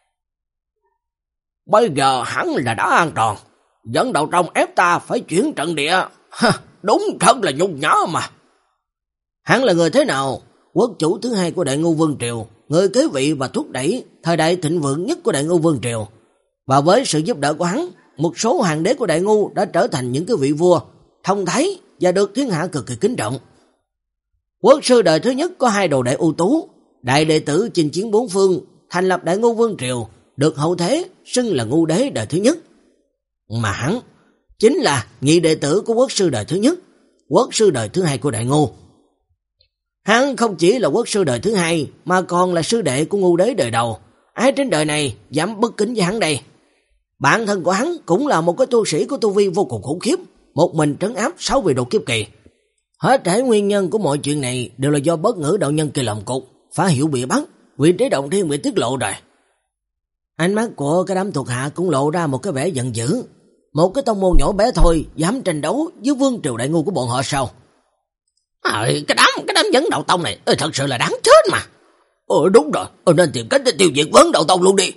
Bây giờ hẳn là đã an toàn, dẫn đầu trong ép ta phải chuyển trận địa, ha, đúng thật là nhục nhã mà. Hắn là người thế nào? Quốc chủ thứ hai của Đại Ngưu Vương Triều, người kế vị và thúc đẩy thời đại thịnh vượng nhất của Đại Ngưu Vương Triều. Và với sự giúp đỡ của hắn, một số hoàng đế của Đại Ngưu đã trở thành những cái vị vua thông thái và được thiên hạ cực kỳ kính trọng. Quốc sư đời thứ nhất có hai đồ đệ ưu tú, đại đệ tử chinh chiến bốn phương, thành lập Đại Ngưu Vương Triều, được hậu thế xưng là Ngưu đế đời thứ nhất. Mà hắn chính là nhị đệ tử của quốc sư đời thứ nhất, quốc sư đời thứ hai của Đại Ngưu. Hắn không chỉ là quốc sư đời thứ hai mà còn là sư đệ của Ngưu đế đời đầu. Ai trên đời này dám bất kính với hắn đây? Bản thân của hắn cũng là một cái tu sĩ của tu vi vô cùng khủng khiếp, một mình trấn áp sáu vị độ kiếp kỳ. Hết thảy nguyên nhân của mọi chuyện này đều là do Bất Ngữ đạo nhân Kỳ Lồng Cục phá hiểu bị bắt, vị trí động thiên bị tiết lộ rồi. Ánh mắt của cái đám thuộc hạ cũng lộ ra một cái vẻ giận dữ. Một cái tông môn nhỏ bé thôi dám tranh đấu với vương triều Đại Ngưu của bọn họ sao? À, cái đám cái đám vấn đạo tông này ơi, thật sự là đáng chết mà. Ờ đúng rồi, ờ, nên tìm cách để tiêu diệt vấn đạo tông luôn đi.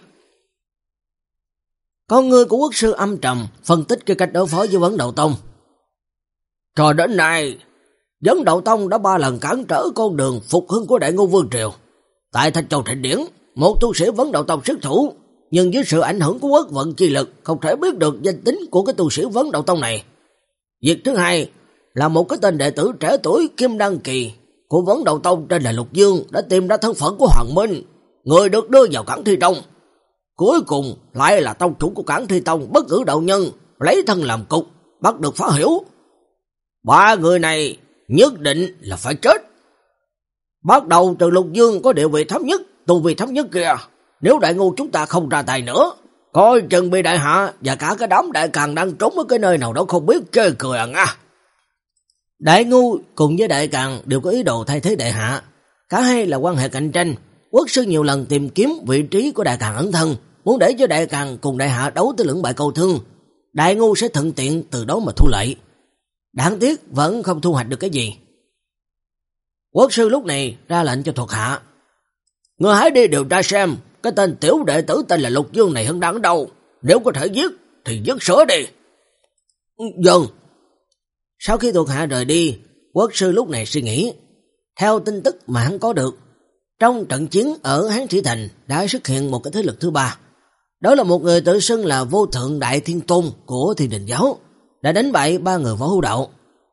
Con người của quốc sư âm trầm phân tích cái cách đối phó với vấn đạo tông. Cho đến nay, vấn đạo tông đã ba lần cản trở con đường phục hưng của Đại Ngưu Vương Triều. Tại Thanh Châu Thịnh Điển, một tu sĩ vấn đạo tông xuất thủ, nhưng dưới sự ảnh hưởng của quốc vận chi lực không thể biết được danh tính của cái tu sĩ vấn đạo tông này. Việc thứ hai là một cái tên đệ tử trẻ tuổi Kim Đăng Kỳ của vấn đạo tông trên là Lục Dương đã tìm ra thân phận của Hoàng Minh, người được đưa vào Cảng Thi Tông. Cuối cùng lại là tông chủ của Cảng Thi Tông Bất Ngữ đạo nhân lấy thân làm cục, bắt được Phá Hiểu. Ba người này nhất định là phải chết. Bắt đầu từ Lục Dương có địa vị thấp nhất, tu vi thấp nhất kia, nếu Đại Ngưu chúng ta không ra tay nữa, coi chừng bị đại hạ và cả cái đám đại càng đang trốn ở cái nơi nào đó không biết chơi cười à nha. Đại Ngưu cùng với đại càng đều có ý đồ thay thế đại hạ, cả hai là quan hệ cạnh tranh. Quốc sư nhiều lần tìm kiếm vị trí của đại càng ẩn thân, muốn để cho đại càng cùng đại hạ đấu tới lưỡng bại câu thương. Đại Ngưu sẽ thuận tiện từ đó mà thu lợi. Đáng tiếc vẫn không thu hoạch được cái gì. Quốc sư lúc này ra lệnh cho thuộc hạ: người hãy đi điều tra xem cái tên tiểu đệ tử tên là Lục Dương này hiện đang ở đâu, nếu có thể giết thì giết sửa đi. Vâng. Sau khi thuộc hạ rời đi, quốc sư lúc này suy nghĩ. Theo tin tức mà hắn có được, trong trận chiến ở Hán Thủy Thành đã xuất hiện một cái thế lực thứ ba. Đó là một người tự xưng là Vô Thượng Đại Thiên Tôn của Thiên Đình Giáo, đã đánh bại ba người võ hữu đạo.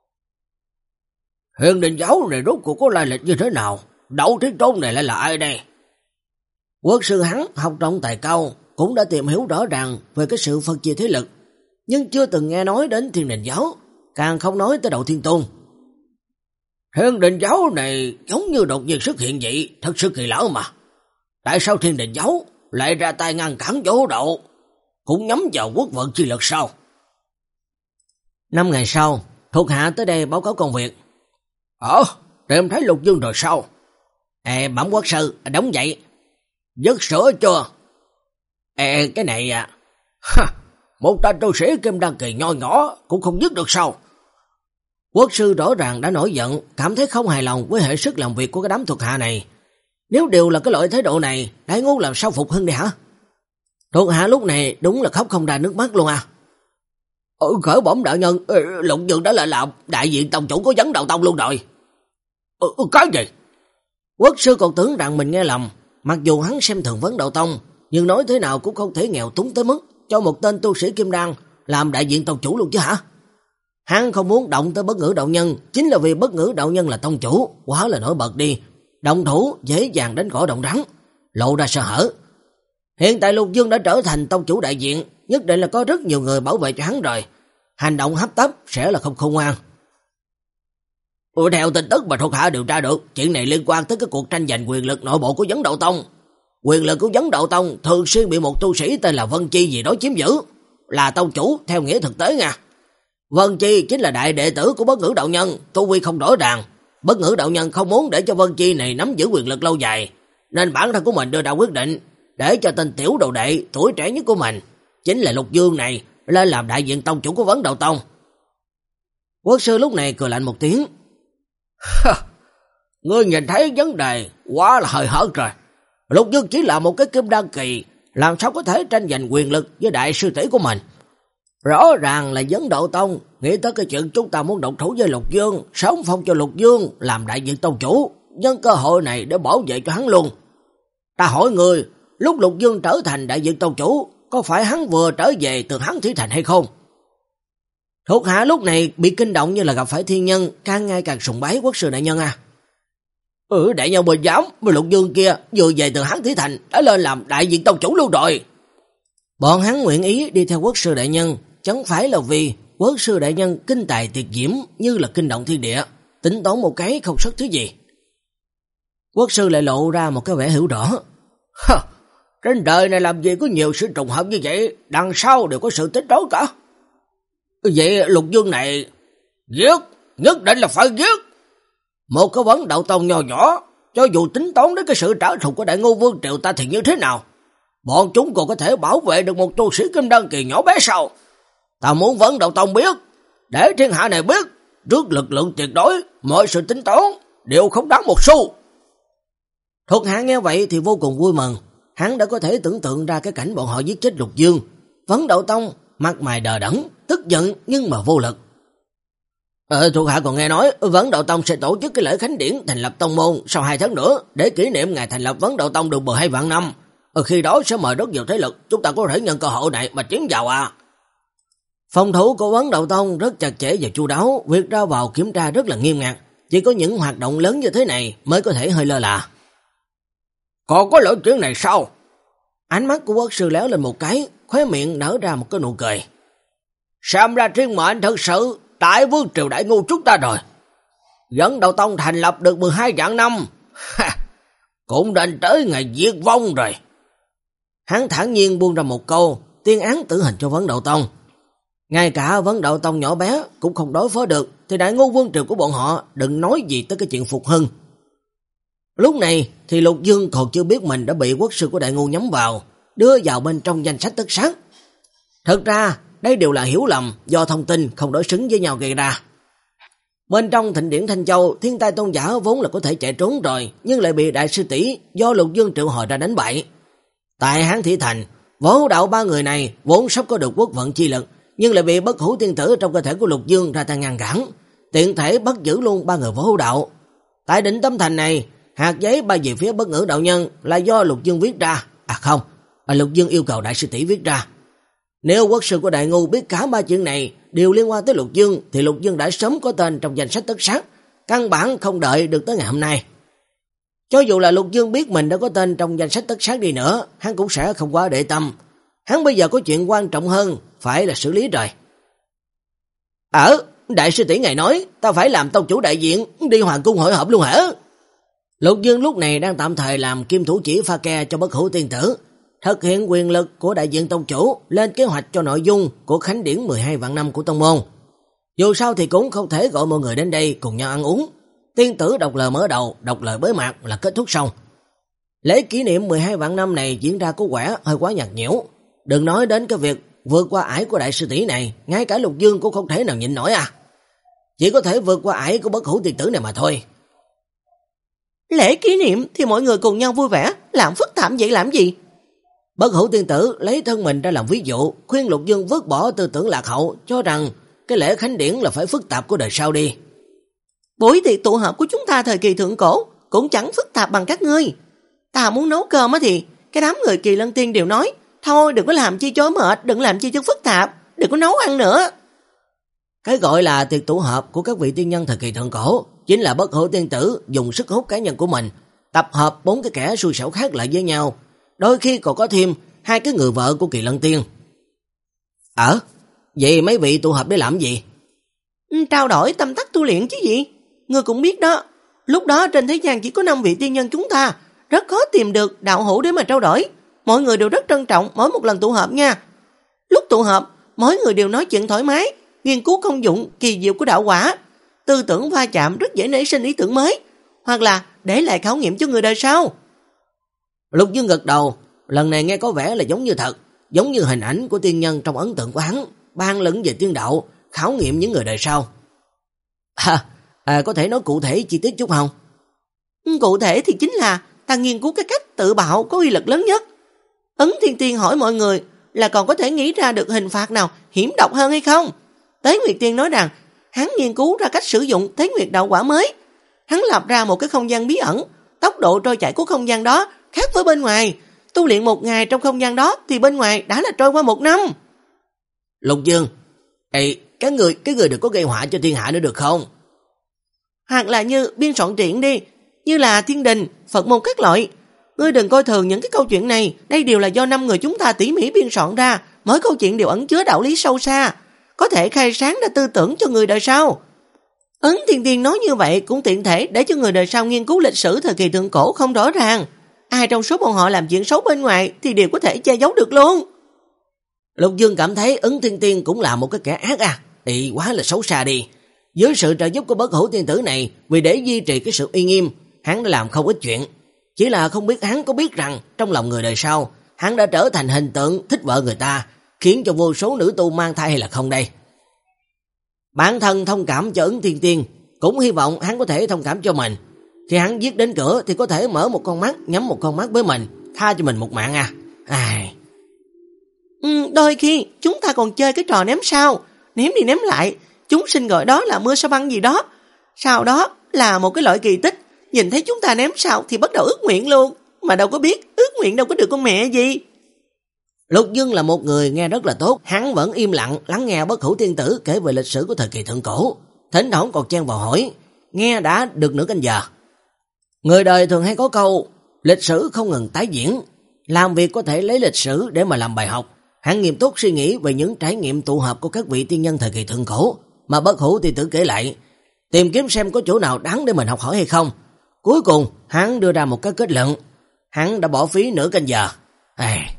Thiên Đình Giáo này rốt cuộc có lai lịch như thế nào? Đậu Thiên Tôn này lại là ai đây? Quốc sư hắn học rộng tài cao, cũng đã tìm hiểu rõ ràng về cái sự phân chia thế lực, nhưng chưa từng nghe nói đến Thiên Đình Giáo, càng không nói tới Đậu Thiên Tôn. Thiên Đình Giáo này giống như đột nhiên xuất hiện vậy, thật sự kỳ lạ mà. Tại sao Thiên Đình Giáo lại ra tay ngăn cản võ đạo, cũng nhắm vào quốc vận chi lực sao? Năm ngày sau, thuộc hạ tới đây báo cáo công việc. Ờ, tìm thấy Lục Dương rồi sao? Ê, bẩm quốc sư, đóng vậy. Dứt sửa chưa? Ê, cái này à... Ha, một tên tu sĩ Kim Đăng Kỳ nho nhỏ cũng không dứt được sao? Quốc sư rõ ràng đã nổi giận, cảm thấy không hài lòng với hệ sức làm việc của cái đám thuộc hạ này. Nếu đều là cái loại thái độ này, Đại Ngưu làm sao phục hưng đi hả? Thuộc hạ lúc này đúng là khóc không ra nước mắt luôn à. Ừ, khởi bẩm đạo nhân, Lục Dương đã lại là đại diện tông chủ của Vấn Đạo Tông luôn rồi. Ừ, cái gì? Quốc sư còn tưởng rằng mình nghe lầm, mặc dù hắn xem thường Vấn Đạo Tông, nhưng nói thế nào cũng không thể nghèo túng tới mức cho một tên tu sĩ Kim Đan làm đại diện tông chủ luôn chứ hả? Hắn không muốn động tới Bất Ngữ đạo nhân, chính là vì Bất Ngữ đạo nhân là tông chủ, quá là nổi bật đi, động thủ dễ dàng đánh cỏ động rắn, lộ ra sơ hở. Hiện tại Lục Dương đã trở thành tông chủ đại diện, nhất định là có rất nhiều người bảo vệ cho hắn rồi, hành động hấp tấp sẽ là không khôn ngoan. Ừ, theo tin tức mà thuộc hạ điều tra được, chuyện này liên quan tới cái cuộc tranh giành quyền lực nội bộ của Vấn Đạo Tông. Quyền lực của Vấn Đạo Tông thường xuyên bị một tu sĩ tên là Vân Chi gì đó chiếm giữ, là tông chủ theo nghĩa thực tế nha. Vân Chi chính là đại đệ tử của Bất Ngữ đạo nhân, tu vi không rõ ràng. Bất Ngữ đạo nhân không muốn để cho Vân Chi này nắm giữ quyền lực lâu dài, nên bản thân của mình đưa ra quyết định để cho tên tiểu đồ đệ tuổi trẻ nhất của mình, chính là Lục Dương này, lên làm đại diện tông chủ của Vấn Đạo Tông. Quốc sư lúc này cười lạnh một tiếng. Ngươi nhìn thấy vấn đề quá là hơi hợt rồi. Lục Dương chỉ là một cái kim đan kỳ, làm sao có thể tranh giành quyền lực với đại sư tỷ của mình. Rõ ràng là Vấn Đạo Tông nghĩ tới cái chuyện chúng ta muốn động thủ với Lục Dương, sớm phong cho Lục Dương làm đại diện tông chủ, nhân cơ hội này để bảo vệ cho hắn luôn. Ta hỏi người, lúc Lục Dương trở thành đại diện tông chủ, có phải hắn vừa trở về từ Hán Thủy Thành hay không? Thuộc hạ lúc này bị kinh động như là gặp phải thiên nhân, càng ngày càng sùng bái quốc sư đại nhân à. Ừ, đại nhân bình dám, Lục Dương kia vừa về từ Hán Thủy Thành đã lên làm đại diện tông chủ luôn rồi. Bọn hắn nguyện ý đi theo quốc sư đại nhân, chẳng phải là vì quốc sư đại nhân kinh tài tuyệt diễm như là kinh động thiên địa, tính toán một cái không sót thứ gì. Quốc sư lại lộ ra một cái vẻ hiểu rõ. Hơ, trên đời này làm gì có nhiều sự trùng hợp như vậy, đằng sau đều có sự tính toán cả. Vậy Lục Dương này giết, nhất định là phải giết. Một cái Vấn Đạo Tông nho nhỏ, cho dù tính toán đến cái sự trả thù của Đại Ngô Vương Triều ta thì như thế nào, bọn chúng còn có thể bảo vệ được một tu sĩ kim đan kỳ nhỏ bé sao? Ta muốn Vấn Đạo Tông biết, để thiên hạ này biết, trước lực lượng tuyệt đối, mọi sự tính toán đều không đáng một xu. Thuộc hạ nghe vậy thì vô cùng vui mừng, hắn đã có thể tưởng tượng ra cái cảnh bọn họ giết chết Lục Dương. Vấn Đạo Tông mặt mày đờ đẫn, tức giận nhưng mà vô lực. Ờ, thuộc hạ còn nghe nói Vấn Đạo Tông sẽ tổ chức cái lễ khánh điển thành lập tông môn sau hai tháng nữa để kỷ niệm ngày thành lập Vấn Đạo Tông được mười hai vạn năm. Ở khi đó sẽ mời rất nhiều thế lực, chúng ta có thể nhân cơ hội này mà tiến vào à. Phòng thủ của Vấn Đạo Tông rất chặt chẽ và chu đáo, việc ra vào kiểm tra rất là nghiêm ngặt, chỉ có những hoạt động lớn như thế này mới có thể hơi lơ là. Còn có lỗi chuyện này sao? Ánh mắt của quốc sư léo lên một cái, khóe miệng nở ra một cái nụ cười. Xem ra Thiên Mệnh thật sự tại Vương Triều Đại Ngô chúng ta rồi. Vấn Đạo Tông thành lập được mười hai vạn năm, cũng đến tới ngày diệt vong rồi. Hắn thản nhiên buông ra một câu, tuyên án tử hình cho Vấn Đạo Tông. Ngay cả Vấn Đạo Tông nhỏ bé cũng không đối phó được, thì Đại Ngô Vương Triều của bọn họ đừng nói gì tới cái chuyện phục hưng. Lúc này thì Lục Dương còn chưa biết mình đã bị quốc sư của Đại Ngô nhắm vào, đưa vào bên trong danh sách tất sát. Thật ra đây đều là hiểu lầm do thông tin không đối xứng với nhau gây ra. Bên trong Thịnh Điển Thanh Châu, thiên tai tôn giả vốn là có thể chạy trốn rồi, nhưng lại bị đại sư tỷ do Lục Dương triệu hồi ra đánh bại. Tại Hán Thủy Thành, võ đạo ba người này vốn sắp có được quốc vận chi lực, nhưng lại bị bất hủ tiên tử trong cơ thể của Lục Dương ra tay ngăn cản, tiện thể bắt giữ luôn ba người võ đạo. Tại Định Tâm Thành này, hạt giấy bay về phía Bất Ngữ đạo nhân là do Lục Dương viết ra. À không, à Lục Dương yêu cầu đại sư tỷ viết ra. Nếu quốc sư của Đại Ngô biết cả ba chuyện này đều liên quan tới Lục Dương, thì Lục Dương đã sớm có tên trong danh sách tất sát, căn bản không đợi được tới ngày hôm nay. Cho dù là Lục Dương biết mình đã có tên trong danh sách tất sát đi nữa, hắn cũng sẽ không quá để tâm. Hắn bây giờ có chuyện quan trọng hơn, phải là xử lý rồi. Ở, đại sư tỷ ngài nói, ta phải làm tông chủ đại diện, đi hoàng cung hội họp luôn hả? Lục Dương lúc này đang tạm thời làm kim thủ chỉ pha ke cho Bất Hủ tiên tử, thực hiện quyền lực của đại diện tông chủ, lên kế hoạch cho nội dung của khánh điển mười hai vạn năm của tông môn. Dù sao thì cũng không thể gọi mọi người đến đây cùng nhau ăn uống. Tiên tử đọc lời mở đầu, đọc lời bế mạc là kết thúc xong. Lễ kỷ niệm mười hai vạn năm này diễn ra có vẻ hơi quá nhạt nhẽo. Đừng nói đến cái việc vượt qua ải của đại sư tỷ này, ngay cả Lục Dương cũng không thể nào nhịn nổi à. Chỉ có thể vượt qua ải của Bất Hủ tiên tử này mà thôi. Lễ kỷ niệm thì mọi người cùng nhau vui vẻ, làm phức tạp vậy làm gì? Bất Hủ tiên tử lấy thân mình ra làm ví dụ, khuyên Lục Dương vứt bỏ tư tưởng lạc hậu, cho rằng cái lễ khánh điển là phải phức tạp của đời sau đi. Buổi tiệc tụ họp của chúng ta thời kỳ thượng cổ cũng chẳng phức tạp bằng các ngươi. Ta muốn nấu cơm á thì cái đám người Kỳ Lân Tiên đều nói, thôi đừng có làm chi chối mệt, đừng làm chi cho phức tạp, đừng có nấu ăn nữa. Cái gọi là tiệc tụ họp của các vị tiên nhân thời kỳ thượng cổ chính là Bất Hủ tiên tử dùng sức hút cá nhân của mình, tập hợp bốn cái kẻ xui xẻo khác lại với nhau, đôi khi còn có thêm hai cái người vợ của Kỳ Lân Tiên. Ờ, vậy mấy vị tụ họp để làm gì? Trao đổi tâm đắc tu luyện chứ gì. Ngươi cũng biết đó, lúc đó trên thế gian chỉ có năm vị tiên nhân chúng ta, rất khó tìm được đạo hữu để mà trao đổi. Mọi người đều rất trân trọng mỗi một lần tụ họp nha. Lúc tụ họp, mỗi người đều nói chuyện thoải mái, nghiên cứu công dụng kỳ diệu của đạo quả. Tư tưởng va chạm rất dễ nảy sinh ý tưởng mới, hoặc là để lại khảo nghiệm cho người đời sau. Lục Dương gật đầu, lần này nghe có vẻ là giống như thật, giống như hình ảnh của tiên nhân trong ấn tượng của hắn, ban lĩnh về tiên đạo, khảo nghiệm những người đời sau. À, à, có thể nói cụ thể chi tiết chút không? Cụ thể thì chính là ta nghiên cứu cái cách tự bạo có uy lực lớn nhất. Ấn Thiên Tiên hỏi mọi người là còn có thể nghĩ ra được hình phạt nào hiểm độc hơn hay không? Tế Nguyệt Tiên nói rằng hắn nghiên cứu ra cách sử dụng Tế Nguyệt đạo quả mới. Hắn lập ra một cái không gian bí ẩn, tốc độ trôi chảy của không gian đó khác với bên ngoài. Tu luyện một ngày trong không gian đó thì bên ngoài đã là trôi qua một năm. Lục Dương, ê, cái người, cái người đừng có gây họa cho thiên hạ nữa được không? Hoặc là như biên soạn truyện đi, như là Thiên Đình, Phật môn các loại. Ngươi đừng coi thường những cái câu chuyện này, đây đều là do năm người chúng ta tỉ mỉ biên soạn ra, mỗi câu chuyện đều ẩn chứa đạo lý sâu xa, có thể khai sáng ra tư tưởng cho người đời sau. Ấn Thiên Tiên nói như vậy cũng tiện thể để cho người đời sau nghiên cứu lịch sử thời kỳ thượng cổ không rõ ràng. Ai trong số bọn họ làm chuyện xấu bên ngoài thì đều có thể che giấu được luôn. Lục Dương cảm thấy Ấn Thiên Tiên cũng là một cái kẻ ác à, thì quá là xấu xa đi. Dưới sự trợ giúp của Bất Hủ Tiên Tử này, vì để duy trì cái sự uy nghiêm, hắn đã làm không ít chuyện. Chỉ là không biết hắn có biết rằng trong lòng người đời sau, hắn đã trở thành hình tượng thích vợ người ta, khiến cho vô số nữ tu mang thai hay là không đây. Bản thân thông cảm cho Ấn Thiên Tiên, cũng hy vọng hắn có thể thông cảm cho mình. Khi hắn giết đến cửa thì có thể mở một con mắt, nhắm một con mắt với mình, tha cho mình một mạng à. Ai... Ừ, đôi khi chúng ta còn chơi cái trò ném sao, ném đi ném lại, chúng sinh gọi đó là mưa sao băng gì đó. Sau đó là một cái loại kỳ tích, nhìn thấy chúng ta ném sao thì bắt đầu ước nguyện luôn, mà đâu có biết ước nguyện đâu có được con mẹ gì. Lục Dương là một người nghe rất là tốt, hắn vẫn im lặng lắng nghe Bất Hủ Tiên Tử kể về lịch sử của thời kỳ thượng cổ, thỉnh thoảng còn chen vào hỏi, nghe đã được nửa canh giờ. Người đời thường hay có câu, lịch sử không ngừng tái diễn, làm việc có thể lấy lịch sử để mà làm bài học. Hắn nghiêm túc suy nghĩ về những trải nghiệm tụ hợp của các vị tiên nhân thời kỳ thượng cổ mà Bất Hủ Tiên Tử kể lại, tìm kiếm xem có chỗ nào đáng để mình học hỏi hay không. Cuối cùng, hắn đưa ra một cái kết luận, hắn đã bỏ phí nửa canh giờ. À.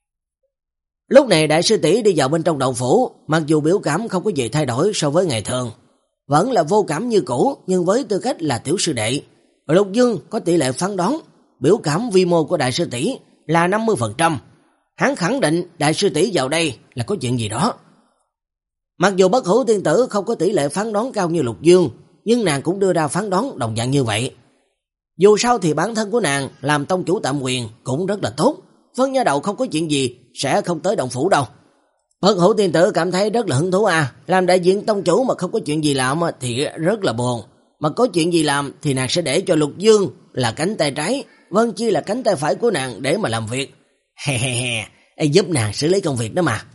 Lúc này đại sư tỷ đi vào bên trong động phủ, mặc dù biểu cảm không có gì thay đổi so với ngày thường, vẫn là vô cảm như cũ, nhưng với tư cách là tiểu sư đệ, Lục Dương có tỷ lệ phán đoán biểu cảm vi mô của đại sư tỷ là năm mươi phần trăm. Hắn khẳng định đại sư tỷ vào đây là có chuyện gì đó. Mặc dù Bất Hủ Tiên Tử không có tỷ lệ phán đoán cao như Lục Dương, nhưng nàng cũng đưa ra phán đoán đồng dạng như vậy. Dù sao thì bản thân của nàng làm tông chủ tạm quyền cũng rất là tốt, Vân Nha Đầu không có chuyện gì sẽ không tới động phủ đâu. Bất Hủ Tiên Tử cảm thấy rất là hứng thú à, làm đại diện tông chủ mà không có chuyện gì làm thì rất là buồn, mà có chuyện gì làm thì nàng sẽ để cho Lục Dương là cánh tay trái, Vân Chi là cánh tay phải của nàng để mà làm việc. He he he, giúp nàng xử lý công việc đó mà.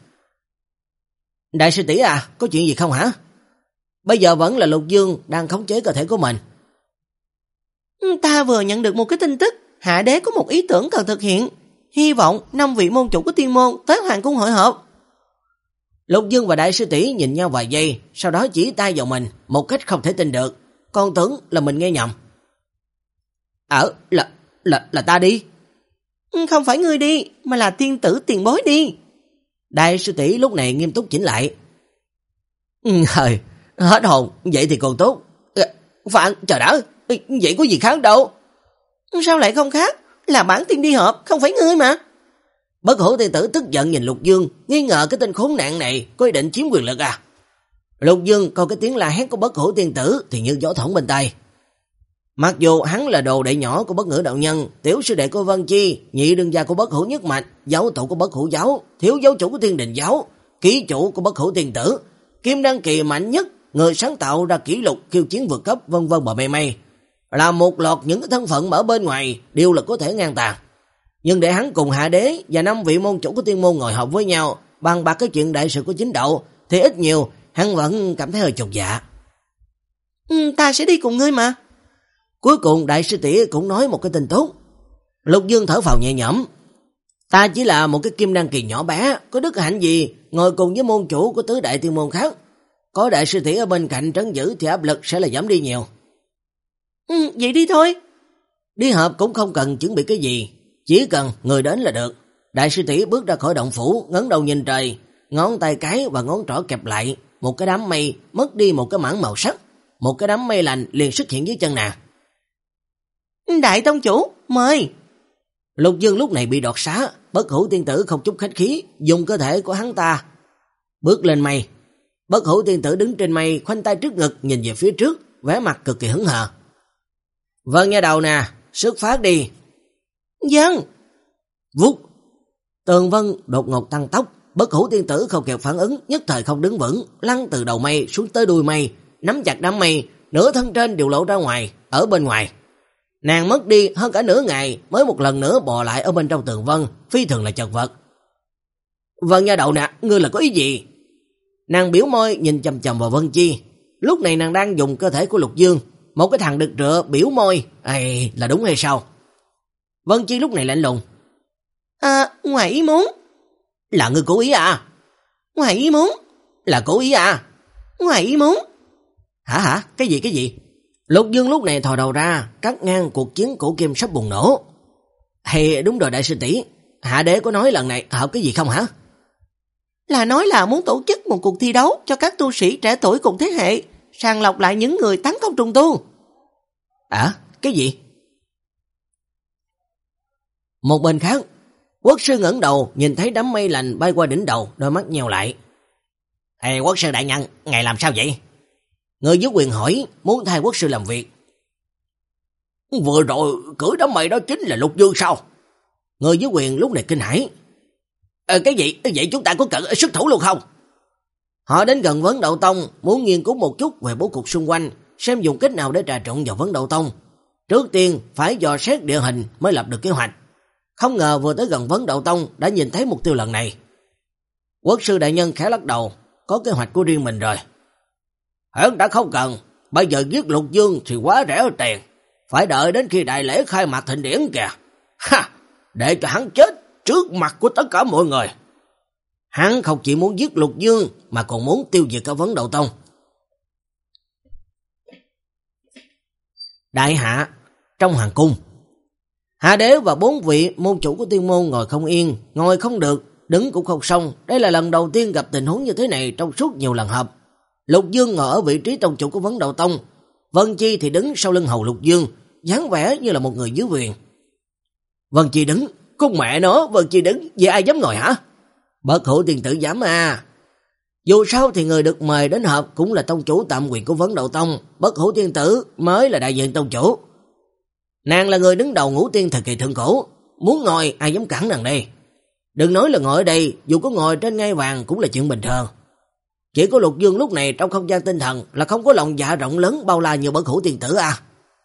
Đại sư tỷ à, có chuyện gì không hả? Bây giờ vẫn là Lục Dương đang khống chế cơ thể của mình. Ta vừa nhận được một cái tin tức, Hạ Đế có một ý tưởng cần thực hiện, hy vọng năm vị môn chủ của tiên môn tới Hoàng cung hội họp. Lục Dương và đại sư tỷ nhìn nhau vài giây, sau đó chỉ tay vào mình một cách không thể tin được, còn tưởng là mình nghe nhầm. Ờ, là, là, là ta đi. Không phải ngươi đi, mà là tiên tử tiền bối đi. Đại sư tỷ lúc này nghiêm túc chỉnh lại. Ừ, hời, hết hồn, vậy thì còn tốt. Phạn, trời đỡ, vậy có gì khác đâu. Sao lại không khác? Là bản tiên đi họp, không phải ngươi mà. Bất Hủ Tiên Tử tức giận nhìn Lục Dương, nghi ngờ cái tên khốn nạn này có ý định chiếm quyền lực à. Lục Dương coi cái tiếng la hét của Bất Hủ Tiên Tử thì như gió thoảng bên tai. Mặc dù hắn là đồ đệ nhỏ của Bất Ngữ đạo nhân, tiểu sư đệ của Vân Chi, nhị đương gia của Bất Hủ nhất mạch, giáo tổ của Bất Hủ giáo, thiếu giáo chủ của Thiên Đình giáo, ký chủ của Bất Hủ Tiên Tử, kim đăng kỳ mạnh nhất, người sáng tạo ra kỷ lục khiêu chiến vượt cấp vân vân và mây mây, là một loạt những cái thân phận ở bên ngoài đều là có thể ngang tàn. Nhưng để hắn cùng Hạ Đế và năm vị môn chủ của tiên môn ngồi họp với nhau bàn bạc cái chuyện đại sự của chính đạo thì ít nhiều hắn vẫn cảm thấy hơi chột dạ. Ừ, ta sẽ đi cùng ngươi mà. Cuối cùng đại sư tỷ cũng nói một cái tin tốt. Lục Dương thở phào nhẹ nhõm. Ta chỉ là một cái kim đăng kỳ nhỏ bé, có đức hạnh gì ngồi cùng với môn chủ của tứ đại tiên môn khác. Có đại sư tỷ ở bên cạnh trấn giữ thì áp lực sẽ là giảm đi nhiều. Ừ, vậy đi thôi. Đi họp cũng không cần chuẩn bị cái gì, chỉ cần người đến là được. Đại sư tỷ bước ra khỏi động phủ, ngẩng đầu nhìn trời, ngón tay cái và ngón trỏ kẹp lại, một cái đám mây mất đi một cái mảng màu sắc, một cái đám mây lành liền xuất hiện dưới chân nàng. Đại tông chủ, mời. Lục Dương lúc này bị đoạt xá, Bất Hủ tiên tử không chút khách khí, dùng cơ thể của hắn ta bước lên mây. Bất Hủ tiên tử đứng trên mây, khoanh tay trước ngực nhìn về phía trước, vẻ mặt cực kỳ hững hờ. Vâng nha đầu nè, xuất phát đi. Vâng. Vút. Tường vân đột ngột tăng tốc, Bất Hủ tiên tử không kịp phản ứng, nhất thời không đứng vững, lăn từ đầu mây xuống tới đuôi mây, nắm chặt đám mây, nửa thân trên đều lộ ra ngoài, ở bên ngoài. Nàng mất đi hơn cả nửa ngày mới một lần nữa bò lại ở bên trong tường vân, phi thường là chật vật. Vân nha đầu nè, ngươi là có ý gì? Nàng biểu môi nhìn chằm chằm vào Vân Chi. Lúc này nàng đang dùng cơ thể của Lục Dương, một cái thằng đực rựa biểu môi, ây, là đúng hay sao? Vân Chi lúc này lạnh lùng. À, ngoài ý muốn. Là ngươi cố ý à? Ngoài ý muốn. Là cố ý à? Ngoài ý muốn. Hả hả? Cái gì cái gì? Lục Dương lúc này thò đầu ra, cắt ngang cuộc chiến cổ kim sắp bùng nổ. Hay đúng rồi đại sư tỷ, Hạ đế có nói lần này hợp cái gì không hả? Là nói là muốn tổ chức một cuộc thi đấu cho các tu sĩ trẻ tuổi cùng thế hệ, sàng lọc lại những người tấn công trùng tu. À, cái gì? Một bên khác, Quốc sư ngẩng đầu nhìn thấy đám mây lành bay qua đỉnh đầu, đôi mắt nheo lại. Ê Quốc sư đại nhân, ngài làm sao vậy? Người dưới quyền hỏi, muốn thay Quốc sư làm việc. Vừa rồi cưỡi đám mây đó chính là Lục Dương sao? Người dưới quyền lúc này kinh hãi. Ờ, cái gì? Vậy chúng ta có cần xuất thủ luôn không? Họ đến gần Vấn Đậu Tông, muốn nghiên cứu một chút về bố cục xung quanh, xem dùng cách nào để trà trộn vào Vấn Đậu Tông. Trước tiên phải dò xét địa hình mới lập được kế hoạch. Không ngờ vừa tới gần Vấn Đậu Tông đã nhìn thấy mục tiêu lần này. Quốc sư đại nhân khẽ lắc đầu, có kế hoạch của riêng mình rồi. Hắn đã không cần, bây giờ giết Lục Dương thì quá rẻ tiền, phải đợi đến khi đại lễ khai mạc thịnh điển kìa. Ha, để cho hắn chết trước mặt của tất cả mọi người. Hắn không chỉ muốn giết Lục Dương mà còn muốn tiêu diệt cả Vấn Đậu Tông. Đại hạ, trong hoàng cung, Hạ đế và bốn vị môn chủ của tiên môn ngồi không yên, ngồi không được, đứng cũng không xong. Đây là lần đầu tiên gặp tình huống như thế này trong suốt nhiều lần họp. Lục Dương ngồi ở vị trí tông chủ của Vấn Đậu Tông, Vân Chi thì đứng sau lưng hầu Lục Dương, dáng vẻ như là một người dưới quyền. Vân Chi đứng, con mẹ nó, Vân Chi đứng, vậy ai dám ngồi hả? Bất Hủ tiên tử dám à. Dù sao thì người được mời đến họp cũng là tông chủ tạm quyền của Vấn Đậu Tông, Bất Hủ tiên tử mới là đại diện tông chủ. Nàng là người đứng đầu ngũ tiên thời kỳ thượng cổ, muốn ngồi ai dám cản nàng đây. Đừng nói là ngồi ở đây, dù có ngồi trên ngai vàng cũng là chuyện bình thường. Chỉ có Lục Dương lúc này trong không gian tinh thần là không có lòng dạ rộng lớn bao la như Bất Hủ tiên tử à.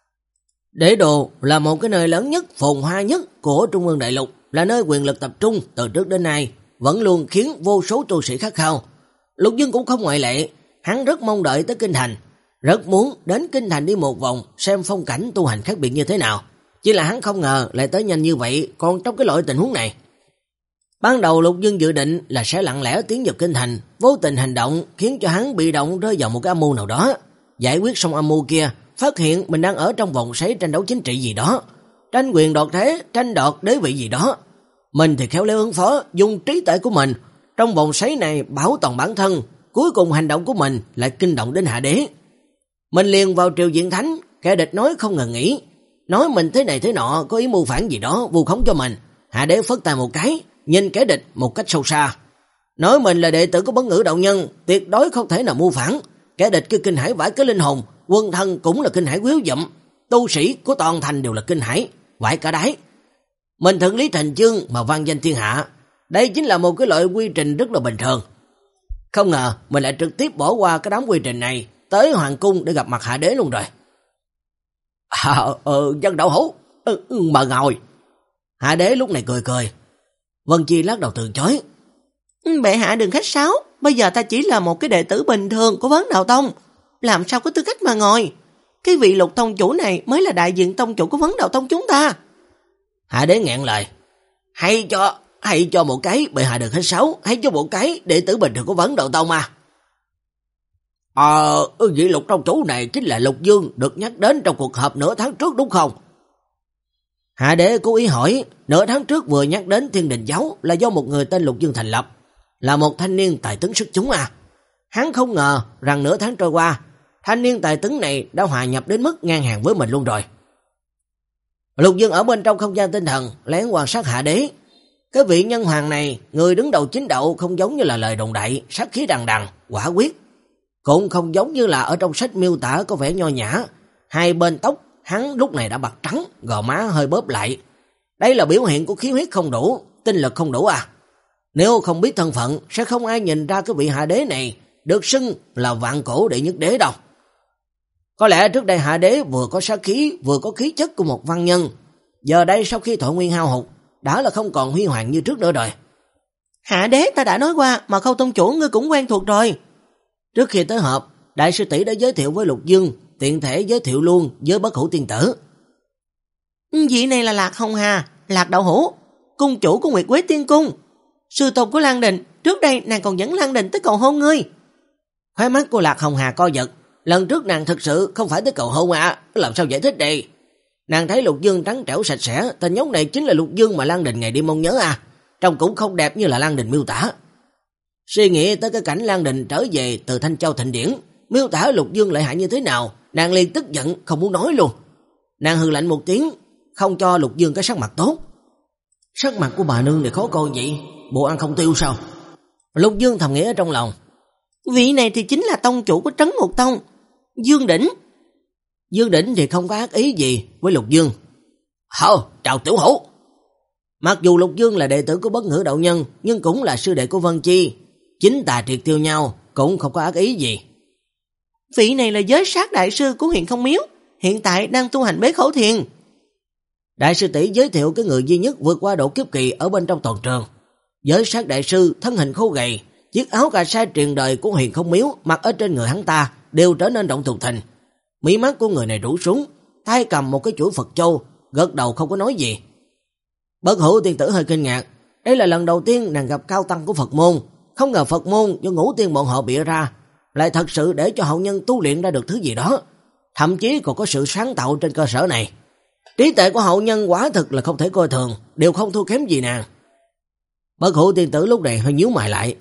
Đế đô là một cái nơi lớn nhất, phồn hoa nhất của Trung ương đại lục, là nơi quyền lực tập trung từ trước đến nay, vẫn luôn khiến vô số tu sĩ khát khao. Lục Dương cũng không ngoại lệ, hắn rất mong đợi tới Kinh Thành, rất muốn đến Kinh Thành đi một vòng xem phong cảnh tu hành khác biệt như thế nào. Chỉ là hắn không ngờ lại tới nhanh như vậy, còn trong cái loại tình huống này. Ban đầu Lục Dương dự định là sẽ lặng lẽ tiến vào Kinh Thành, vô tình hành động khiến cho hắn bị động rơi vào một cái âm mưu nào đó. Giải quyết xong âm mưu kia, phát hiện mình đang ở trong vòng xoáy tranh đấu chính trị gì đó, tranh quyền đoạt thế, tranh đoạt đế vị gì đó. Mình thì khéo léo ứng phó, dùng trí tuệ của mình trong vòng xoáy này bảo toàn bản thân, cuối cùng hành động của mình lại kinh động đến Hạ đế. Mình liền vào triều diện thánh, kẻ địch nói không ngừng nghỉ, nói mình thế này thế nọ, có ý mưu phản gì đó, vu khống cho mình. Hạ đế phất tay một cái, nhìn kẻ địch một cách sâu xa, nói mình là đệ tử của Bất Ngữ đạo nhân, tuyệt đối không thể nào mưu phản. Kẻ địch kia kinh hãi vãi cái linh hồn, quân thân cũng là kinh hãi quýu dậm, tu sĩ của toàn thành đều là kinh hãi vãi cả đáy. Mình thuận lý thành chương mà vang danh thiên hạ, đây chính là một cái loại quy trình rất là bình thường. Không ngờ mình lại trực tiếp bỏ qua cái đám quy trình này, tới hoàng cung để gặp mặt Hạ đế luôn rồi. À, ờ, dân đậu hữu, ừ, mà ngồi. Hạ đế lúc này cười cười. Vân Chi lắc đầu từ chối. Bệ hạ đừng khách sáo, bây giờ ta chỉ là một cái đệ tử bình thường của Vấn Đậu Tông, làm sao có tư cách mà ngồi. Cái vị Lục tông chủ này mới là đại diện tông chủ của Vấn Đậu Tông chúng ta. Hạ đế ngẹn lời. Hay cho, hay cho một cái, bệ hạ đừng khách sáo, hay cho một cái đệ tử bình thường của Vấn Đậu Tông à. Ờ, vị Lục tông chủ này chính là Lục Dương được nhắc đến trong cuộc họp nửa tháng trước đúng không? Hạ đế cố ý hỏi, nửa tháng trước vừa nhắc đến Thiên Đình Giáo là do một người tên Lục Dương thành lập, là một thanh niên tài tuấn xuất chúng à. Hắn không ngờ rằng nửa tháng trôi qua, thanh niên tài tuấn này đã hòa nhập đến mức ngang hàng với mình luôn rồi. Lục Dương ở bên trong không gian tinh thần lén quan sát Hạ đế. Cái vị nhân hoàng này, người đứng đầu chính đạo không giống như là lời đồn đại, sát khí đằng đằng, quả quyết. Cũng không giống như là ở trong sách miêu tả có vẻ nho nhã. Hai bên tóc, hắn lúc này đã bạc trắng, gò má hơi bóp lại. Đây là biểu hiện của khí huyết không đủ, tinh lực không đủ à. Nếu không biết thân phận, sẽ không ai nhìn ra cái vị hạ đế này được xưng là vạn cổ đệ nhất đế đâu. Có lẽ trước đây hạ đế vừa có sát khí, vừa có khí chất của một văn nhân. Giờ đây sau khi thọ nguyên hao hụt, đã là không còn huy hoàng như trước nữa rồi. Hạ đế ta đã nói qua, mà Khâu tông chủ ngươi cũng quen thuộc rồi. Trước khi tới họp, đại sư tỷ đã giới thiệu với Lục Dương, tiện thể giới thiệu luôn với Bất Hủ tiên tử. Vị này là Lạc Hồng Hà, Lạc đạo hữu, cung chủ của Nguyệt Quế Tiên Cung, sư tôn của Lan Đình. Trước đây nàng còn dẫn Lan Đình tới cầu hôn ngươi. Khóe mắt của Lạc Hồng Hà co giật. Lần trước nàng thực sự không phải tới cầu hôn à, làm sao giải thích đây? Nàng thấy Lục Dương trắng trẻo sạch sẽ, tên nhóc này chính là Lục Dương mà Lan Đình ngày đêm mong nhớ à, trông cũng không đẹp như là Lan Đình miêu tả. Suy nghĩ tới cái cảnh Lan Đình trở về từ Thanh Châu Thịnh Điển, miêu tả Lục Dương lợi hại như thế nào, nàng liền tức giận không muốn nói luôn. Nàng hừ lạnh một tiếng, không cho Lục Dương cái sắc mặt tốt. Sắc mặt của bà nương này khó coi vậy, bộ ăn không tiêu sao? Lục Dương thầm nghĩ ở trong lòng. Vị này thì chính là tông chủ của Trấn Ngục Tông, Dương Đỉnh. Dương Đỉnh thì không có ác ý gì với Lục Dương. Hờ, chào tiểu hữu. Mặc dù Lục Dương là đệ tử của Bất Ngữ đạo nhân, nhưng cũng là sư đệ của Vân Chi, chính tà triệt tiêu nhau, cũng không có ác ý gì. Vị này là giới sát đại sư của huyện Không Miếu, hiện tại đang tu hành bế khẩu thiền. Đại sư tỷ giới thiệu cái người duy nhất vượt qua độ kiếp kỳ ở bên trong toàn trường. Giới sát đại sư thân hình khô gầy, chiếc áo cà sa truyền đời của Huyền Không Miếu mặc ở trên người hắn ta đều trở nên rộng thùng thình. Mí mắt của người này rũ xuống, tay cầm một cái chuỗi Phật châu, gật đầu không có nói gì. Bất Hủ tiên tử hơi kinh ngạc, đây là lần đầu tiên nàng gặp cao tăng của Phật môn, không ngờ Phật môn do ngũ tiên bọn họ bịa ra, lại thật sự để cho hậu nhân tu luyện ra được thứ gì đó, thậm chí còn có sự sáng tạo trên cơ sở này. Trí tuệ của hậu nhân quả thực là không thể coi thường, đều không thua kém gì nàng. Bất Hủ tiên tử lúc này hơi nhíu mày lại.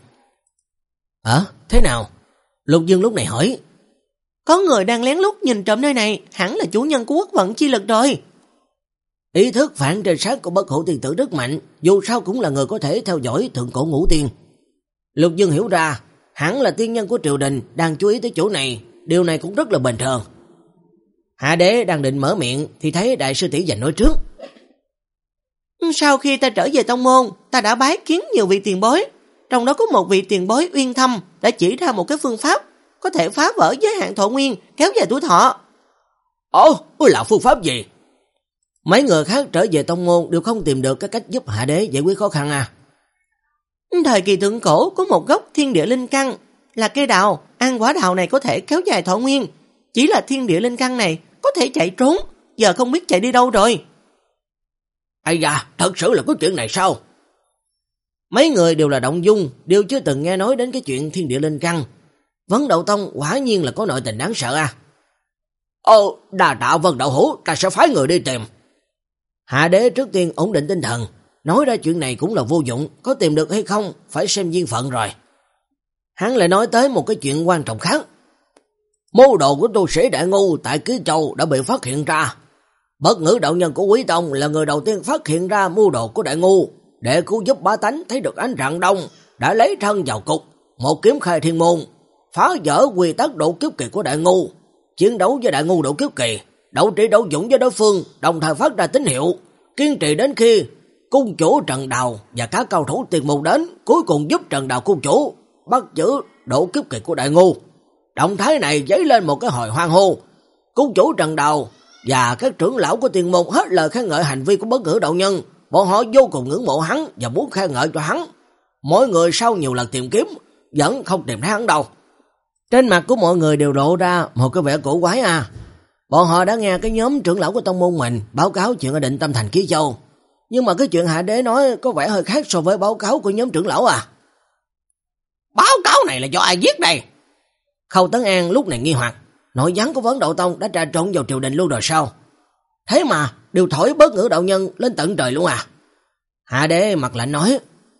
Ờ, thế nào? Lục Dương lúc này hỏi. Có người đang lén lút nhìn trộm nơi này, hẳn là chủ nhân của quốc vận chi lực rồi. Ý thức phản trinh sát của Bất Hủ tiên tử rất mạnh, dù sao cũng là người có thể theo dõi thượng cổ ngũ tiên. Lục Dương hiểu ra, hẳn là tiên nhân của triều đình đang chú ý tới chỗ này, điều này cũng rất là bình thường. Hạ đế đang định mở miệng thì thấy đại sư tỷ giành nói trước. Sau khi ta trở về tông môn, ta đã bái kiến nhiều vị tiền bối, trong đó có một vị tiền bối uyên thâm đã chỉ ra một cái phương pháp có thể phá vỡ giới hạn thọ nguyên, kéo dài tuổi thọ. Ồ, là phương pháp gì? Mấy người khác trở về tông môn đều không tìm được cái cách giúp hạ đế giải quyết khó khăn à? Thời kỳ thượng cổ có một gốc thiên địa linh căn, là cây đào, ăn quả đào này có thể kéo dài thọ nguyên. Chỉ là thiên địa linh căn này có thể chạy trốn, giờ không biết chạy đi đâu rồi. Ây da, thật sự là có chuyện này sao? Mấy người đều là động dung, đều chưa từng nghe nói đến cái chuyện thiên địa linh căn. Vấn Đạo Tông quả nhiên là có nội tình đáng sợ à. Ồ, đà tạ Vân đạo hữu, ta sẽ phái người đi tìm. Hạ đế trước tiên ổn định tinh thần, nói ra chuyện này cũng là vô dụng, có tìm được hay không phải xem duyên phận rồi. Hắn lại nói tới một cái chuyện quan trọng khác. Mưu đồ của tu sĩ Đại Ngu tại Ký Châu đã bị phát hiện ra. Bất Ngữ đạo nhân của Quý Tông là người đầu tiên phát hiện ra mưu đồ của Đại Ngu, để cứu giúp bá tánh thấy được ánh rạng đông, đã lấy thân vào cục, một kiếm khai thiên môn, phá vỡ quy tắc độ kiếp kỳ của Đại Ngu, chiến đấu với Đại Ngu độ kiếp kỳ, đấu trí đấu dũng với đối phương, đồng thời phát ra tín hiệu, kiên trì đến khi cung chủ Trần Đào và các cao thủ tiền môn đến, cuối cùng giúp Trần Đào cung chủ bắt giữ độ kiếp kỳ của Đại Ngu. Động thái này dấy lên một cái hồi hoang hô. Cung chủ Trần Đào và các trưởng lão của tiền môn hết lời khen ngợi hành vi của Bất Ngữ đạo nhân, bọn họ vô cùng ngưỡng mộ hắn và muốn khen ngợi cho hắn. Mỗi người sau nhiều lần tìm kiếm vẫn không tìm thấy hắn đâu. Trên mặt của mọi người đều lộ ra một cái vẻ cổ quái à. Bọn họ đã nghe cái nhóm trưởng lão của tông môn mình báo cáo chuyện ở Định Tâm Thành Ký Châu, nhưng mà cái chuyện hạ đế nói có vẻ hơi khác so với báo cáo của nhóm trưởng lão à. Báo cáo này là do ai viết đây? Khâu Tấn An lúc này nghi hoặc, nội gián của Vấn Đạo Tông đã trà trộn vào triều đình luôn rồi sao? Thế mà đều thổi Bất Ngữ đạo nhân lên tận trời luôn à? Hạ đế mặt lạnh nói,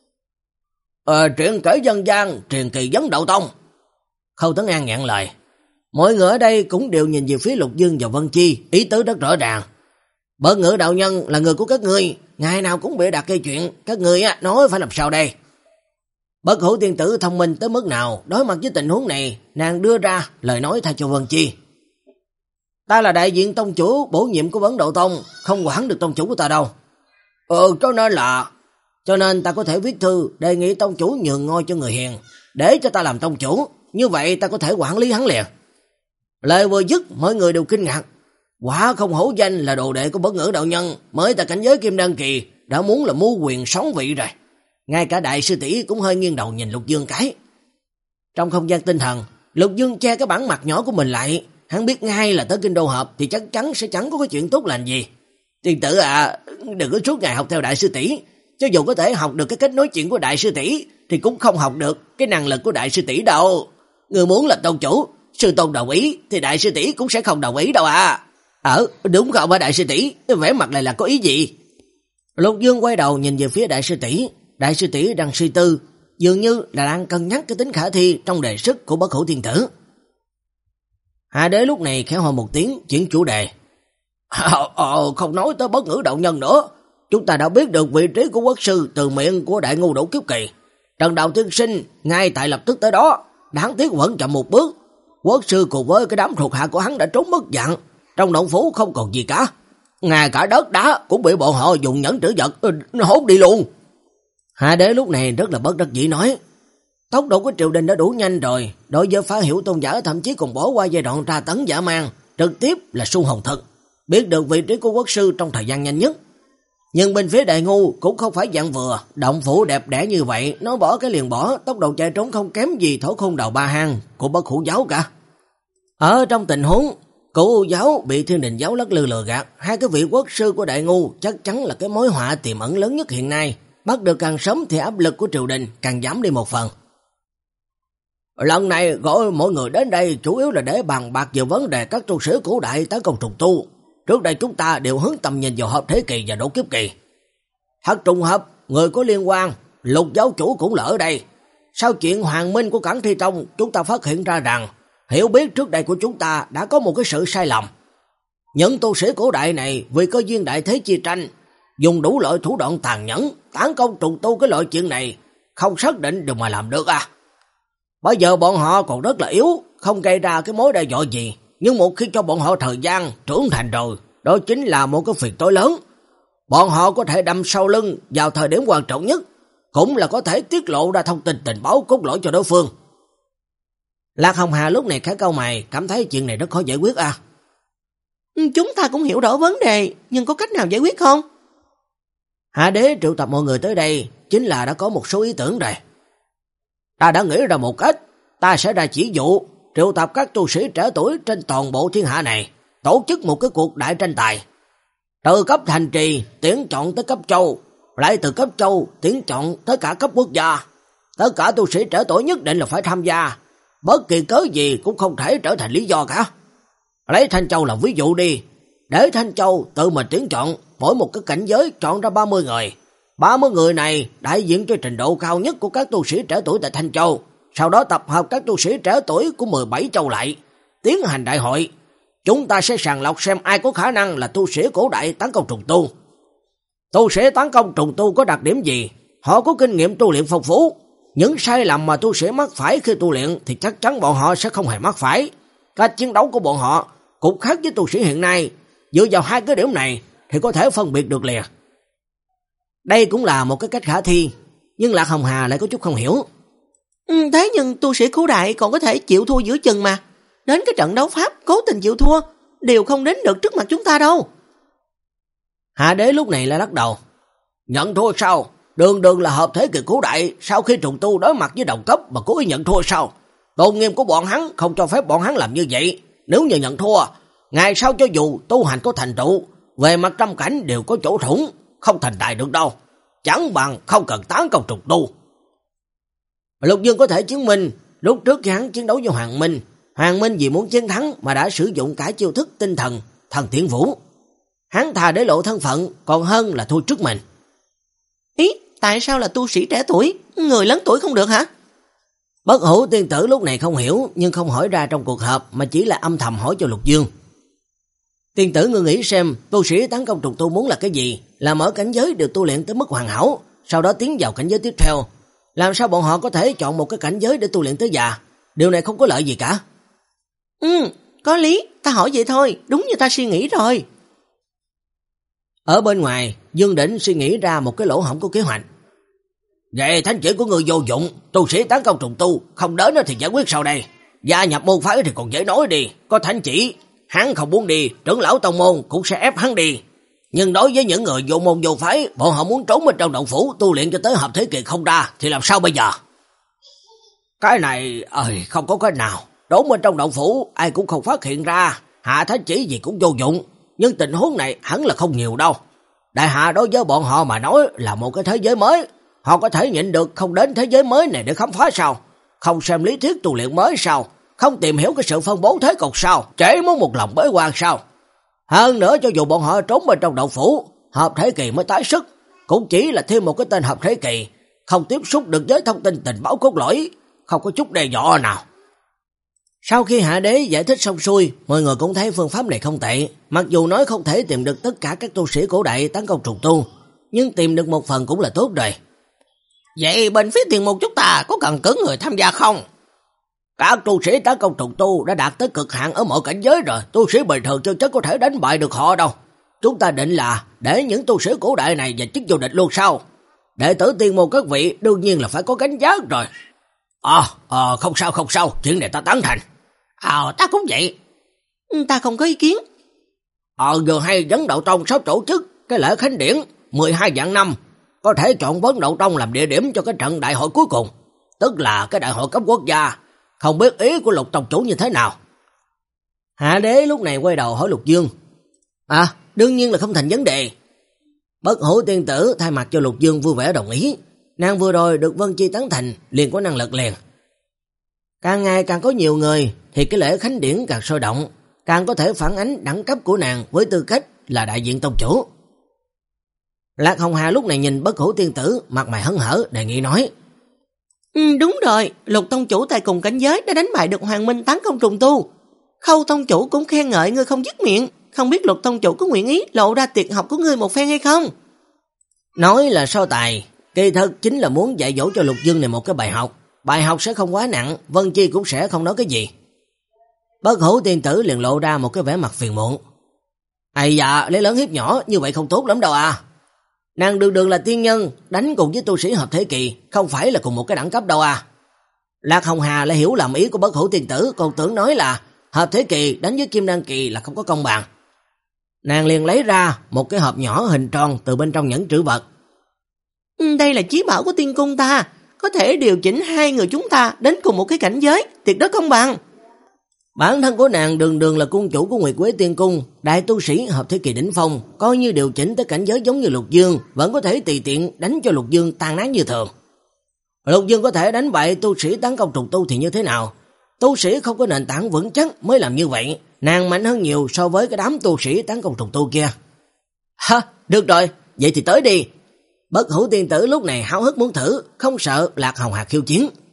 Ờ, chuyện kể dân gian, truyền kỳ Vấn Đạo Tông. Khâu Tấn An ngẹn lời. Mọi người ở đây cũng đều nhìn về phía Lục Dương và Vân Chi, ý tứ rất rõ ràng. Bất Ngữ đạo nhân là người của các ngươi, ngày nào cũng bịa đặt gây chuyện, các người á nói phải làm sao đây? Bất Hủ tiên tử thông minh tới mức nào, đối mặt với tình huống này, nàng đưa ra lời nói thay cho Vân Chi. Ta là đại diện tông chủ bổ nhiệm của Vấn Độ Tông, không quản được tông chủ của ta đâu. Ừ, cho nên là... Cho nên ta có thể viết thư đề nghị tông chủ nhường ngôi cho người hiền, để cho ta làm tông chủ, như vậy ta có thể quản lý hắn liền. Lời vừa dứt, mọi người đều kinh ngạc. Quả không hổ danh là đồ đệ của Bất Ngữ đạo nhân, mới tại cảnh giới kim đan kỳ, đã muốn là mưu quyền sống vị rồi. Ngay cả đại sư tỷ cũng hơi nghiêng đầu nhìn Lục Dương cái. Trong không gian tinh thần, Lục Dương che cái bản mặt nhỏ của mình lại, hắn biết ngay là tới Kinh Đô Họp thì chắc chắn sẽ chẳng có cái chuyện tốt lành gì. Tiên tử à, đừng có suốt ngày học theo đại sư tỷ, cho dù có thể học được cái cách nói chuyện của đại sư tỷ thì cũng không học được cái năng lực của đại sư tỷ đâu. Người muốn là tông chủ, sư tôn đồng ý thì đại sư tỷ cũng sẽ không đồng ý đâu à. Ờ, đúng không hả đại sư tỷ, vẻ mặt này là có ý gì? Lục Dương quay đầu nhìn về phía đại sư tỷ, đại sư tỷ đang suy tư, dường như là đang cân nhắc cái tính khả thi trong đề xuất của Bất Hủ tiên tử. Hạ đế lúc này khẽ hỏi một tiếng, chuyển chủ đề. Ờ, ờ, không nói tới Bất Ngữ đạo nhân nữa, chúng ta đã biết được vị trí của quốc sư từ miệng của đại ngu Đỗ Kiếp Kỳ. Trần Đạo tiên sinh ngay tại lập tức tới đó, đáng tiếc vẫn chậm một bước. Quốc sư cùng với cái đám thuộc hạ của hắn đã trốn mất dạng, trong động phủ không còn gì cả. Ngay cả đất đá cũng bị bọn họ dùng nhẫn trữ vật ừ, hốt đi luôn. Hạ đế lúc này rất là bất đắc dĩ nói, tốc độ của triều đình đã đủ nhanh rồi, đối với phá hiểu tôn giả thậm chí còn bỏ qua giai đoạn tra tấn dã man, trực tiếp là xung hồng thực, biết được vị trí của quốc sư trong thời gian nhanh nhất. Nhưng bên phía đại ngu cũng không phải dạng vừa, động phủ đẹp đẽ như vậy, nó bỏ cái liền bỏ, tốc độ chạy trốn không kém gì Thổ Khôn Đầu Ba Hang của Bất Hủ giáo cả. Ở trong tình huống Cửu giáo bị Thiên Đình giáo lắc lư lừa gạt, hai cái vị quốc sư của đại ngu chắc chắn là cái mối họa tiềm ẩn lớn nhất hiện nay, bắt được càng sớm thì áp lực của triều đình càng giảm đi một phần. Lần này gọi mọi người đến đây chủ yếu là để bàn bạc về vấn đề các tu sĩ cổ đại tấn công trùng tu. Trước đây chúng ta đều hướng tầm nhìn vào Hợp Thế Kỳ và Đỗ Kiếp Kỳ. Thật trùng hợp, người có liên quan, Lục giáo chủ cũng là ở đây. Sau chuyện Hoàng Minh của Cảng Thi Tông, chúng ta phát hiện ra rằng hiểu biết trước đây của chúng ta đã có một cái sự sai lầm. Những tu sĩ cổ đại này vì cơ duyên đại thế chi tranh, dùng đủ loại thủ đoạn tàn nhẫn, tấn công trùng tu cái loại chuyện này, không xác định được mà làm được à. Bây giờ bọn họ còn rất là yếu, không gây ra cái mối đe dọa gì, nhưng một khi cho bọn họ thời gian trưởng thành rồi, đó chính là một cái phiền toái lớn. Bọn họ có thể đâm sau lưng vào thời điểm quan trọng nhất, cũng là có thể tiết lộ ra thông tin tình báo cốt lõi cho đối phương. Lạc Hồng Hà lúc này khá cau mày, cảm thấy chuyện này rất khó giải quyết à. Chúng ta cũng hiểu rõ vấn đề, nhưng có cách nào giải quyết không? Hạ đế triệu tập mọi người tới đây, chính là đã có một số ý tưởng rồi. Ta đã nghĩ ra một cách, ta sẽ ra chỉ dụ, triệu tập các tu sĩ trẻ tuổi trên toàn bộ thiên hạ này, tổ chức một cái cuộc đại tranh tài. Từ cấp thành trì, tuyển chọn tới cấp châu, lại từ cấp châu, tuyển chọn tới cả cấp quốc gia. Tất cả tu sĩ trẻ tuổi nhất định là phải tham gia, bất kỳ cớ gì cũng không thể trở thành lý do cả. Lấy Thanh Châu làm ví dụ đi, để Thanh Châu tự mình tuyển chọn, mỗi một cái cảnh giới chọn ra ba mươi người. ba mươi người này đại diện cho trình độ cao nhất của các tu sĩ trẻ tuổi tại Thanh Châu, sau đó tập hợp các tu sĩ trẻ tuổi của mười bảy châu lại, tiến hành đại hội. Chúng ta sẽ sàng lọc xem ai có khả năng là tu sĩ cổ đại tấn công trùng tu. Tu sĩ tấn công trùng tu có đặc điểm gì? Họ có kinh nghiệm tu luyện phong phú. Những sai lầm mà tu sĩ mắc phải khi tu luyện thì chắc chắn bọn họ sẽ không hề mắc phải. Cách chiến đấu của bọn họ cũng khác với tu sĩ hiện nay. Dựa vào hai cái điểm này thì có thể phân biệt được liền. Đây cũng là một cái cách khả thi, nhưng Lạc Hồng Hà lại có chút không hiểu. Ừ, thế nhưng tu sĩ cổ đại còn có thể chịu thua giữa chừng mà. Đến cái trận đấu pháp cố tình chịu thua, đều không đến được trước mặt chúng ta đâu. Hạ đế lúc này lại lắc đầu. Nhận thua sao? Đường đường là hợp thế kỷ cổ đại, sau khi trùng tu đối mặt với đồng cấp mà cố ý nhận thua sao? Tôn nghiêm của bọn hắn không cho phép bọn hắn làm như vậy. Nếu như nhận thua, ngày sau cho dù tu hành có thành tựu, về mặt trăm cảnh đều có chỗ thủng, không thành tài được đâu. Chẳng bằng không cần tán công trùng tu. Lục Dương có thể chứng minh, lúc trước khi hắn chiến đấu với Hoàng Minh, Hoàng Minh vì muốn chiến thắng mà đã sử dụng cả chiêu thức tinh thần, thần thiện vũ. Hắn thà để lộ thân phận còn hơn là thua trước mình. Ý, tại sao là tu sĩ trẻ tuổi, người lớn tuổi không được hả? Bất Hủ tiên tử lúc này không hiểu, nhưng không hỏi ra trong cuộc họp mà chỉ là âm thầm hỏi cho Lục Dương. Tiên tử ngươi nghĩ xem, tu sĩ tấn công trùng tu muốn là cái gì? Là mỗi cảnh giới đều tu luyện tới mức hoàn hảo, sau đó tiến vào cảnh giới tiếp theo. Làm sao bọn họ có thể chọn một cái cảnh giới để tu luyện tới già? Điều này không có lợi gì cả. Ừ, có lý, ta hỏi vậy thôi, đúng như ta suy nghĩ rồi. Ở bên ngoài, Dương Đỉnh suy nghĩ ra một cái lỗ hổng của kế hoạch. Vậy thánh chỉ của người vô dụng, tu sĩ tấn công trùng tu, không đến thì giải quyết sau đây. Gia nhập môn phái thì còn dễ nói đi, có thánh chỉ, hắn không muốn đi, trưởng lão tông môn cũng sẽ ép hắn đi. Nhưng đối với những người vô môn vô phái, bọn họ muốn trốn bên trong động phủ tu luyện cho tới hợp thế kỳ không ra, thì làm sao bây giờ? Cái này, ơi, không có cách nào. Trốn bên trong động phủ, ai cũng không phát hiện ra, hạ thánh chỉ gì cũng vô dụng. Nhưng tình huống này hẳn là không nhiều đâu. Đại hạ đối với bọn họ mà nói là một cái thế giới mới. Họ có thể nhịn được không đến thế giới mới này để khám phá sao? Không xem lý thuyết tu luyện mới sao? Không tìm hiểu cái sự phân bố thế cục sao? Chỉ muốn một lòng bế quan sao? Hơn nữa cho dù bọn họ trốn bên trong động phủ, hợp thế kỳ mới tái sức, cũng chỉ là thêm một cái tên hợp thế kỳ, không tiếp xúc được với thông tin tình báo cốt lõi, không có chút đe dọa nào. Sau khi Hạ Đế giải thích xong xuôi, mọi người cũng thấy phương pháp này không tệ. Mặc dù nói không thể tìm được tất cả các tu sĩ cổ đại tấn công trùng tu, nhưng tìm được một phần cũng là tốt rồi. Vậy bên phía tiền môn chúng ta có cần cử người tham gia không? Các tu sĩ tấn công trùng tu đã đạt tới cực hạn ở mọi cảnh giới rồi, tu sĩ bình thường chưa chắc có thể đánh bại được họ đâu. Chúng ta định là để những tu sĩ cổ đại này giành chức vô địch luôn sao? Đệ tử tiên môn các vị đương nhiên là phải có gánh vác rồi. Ờ, à, à, không sao không sao, chuyện này ta tán thành. Ờ, à, ta cũng vậy. Ta không có ý kiến. Ờ, vừa hay Vấn Đạo Tông sắp tổ chức cái lễ khánh điển mười hai vạn năm, có thể chọn Vấn Đạo Tông làm địa điểm cho cái trận đại hội cuối cùng, tức là cái đại hội cấp quốc gia. Không biết ý của Lục tông chủ như thế nào? Hạ Đế lúc này quay đầu hỏi Lục Dương. À, đương nhiên là không thành vấn đề. Bất Hủ tiên tử thay mặt cho Lục Dương vui vẻ đồng ý. Nàng vừa rồi được Vân Chi tán thành, liền có năng lực liền. Càng ngày càng có nhiều người thì cái lễ khánh điển càng sôi động, càng có thể phản ánh đẳng cấp của nàng với tư cách là đại diện tông chủ. Lạc Hồng Hà lúc này nhìn Bất Hủ tiên tử, mặt mày hớn hở, đề nghị nói. Ừ, đúng rồi, Lục tông chủ tại cùng cảnh giới đã đánh bại được Hoàng Minh tấn công trùng tu. Khâu tông chủ cũng khen ngợi ngươi không dứt miệng, không biết Lục tông chủ có nguyện ý lộ ra tuyệt học của ngươi một phen hay không? Nói là so tài, kỳ thực chính là muốn dạy dỗ cho Lục Dương này một cái bài học. Bài học sẽ không quá nặng, Vân Chi cũng sẽ không nói cái gì. Bất Hủ tiên tử liền lộ ra một cái vẻ mặt phiền muộn. Ây dạ, lấy lớn hiếp nhỏ như vậy không tốt lắm đâu à. Nàng đường đường là tiên nhân, đánh cùng với tu sĩ hợp thế kỳ, không phải là cùng một cái đẳng cấp đâu à. Lạc Hồng Hà lại hiểu lầm ý của Bất Hủ tiên tử, còn tưởng nói là hợp thế kỳ đánh với kim đan kỳ là không có công bằng. Nàng liền lấy ra một cái hộp nhỏ hình tròn từ bên trong nhẫn trữ vật. Đây là chí bảo của tiên cung ta, có thể điều chỉnh hai người chúng ta đến cùng một cái cảnh giới, tuyệt đối công bằng. Bản thân của nàng đường đường là cung chủ của Nguyệt Quế Tiên Cung, đại tu sĩ hợp thế kỳ đỉnh phong, coi như điều chỉnh tới cảnh giới giống như Lục Dương, vẫn có thể tùy tiện đánh cho Lục Dương tan nát như thường. Lục Dương có thể đánh bại tu sĩ tấn công trùng tu thì như thế nào? Tu sĩ không có nền tảng vững chắc mới làm như vậy, nàng mạnh hơn nhiều so với cái đám tu sĩ tấn công trùng tu kia. Ha, được rồi, vậy thì tới đi. Bất Hủ tiên tử lúc này háo hức muốn thử, không sợ Lạc Hồng Hà khiêu chiến.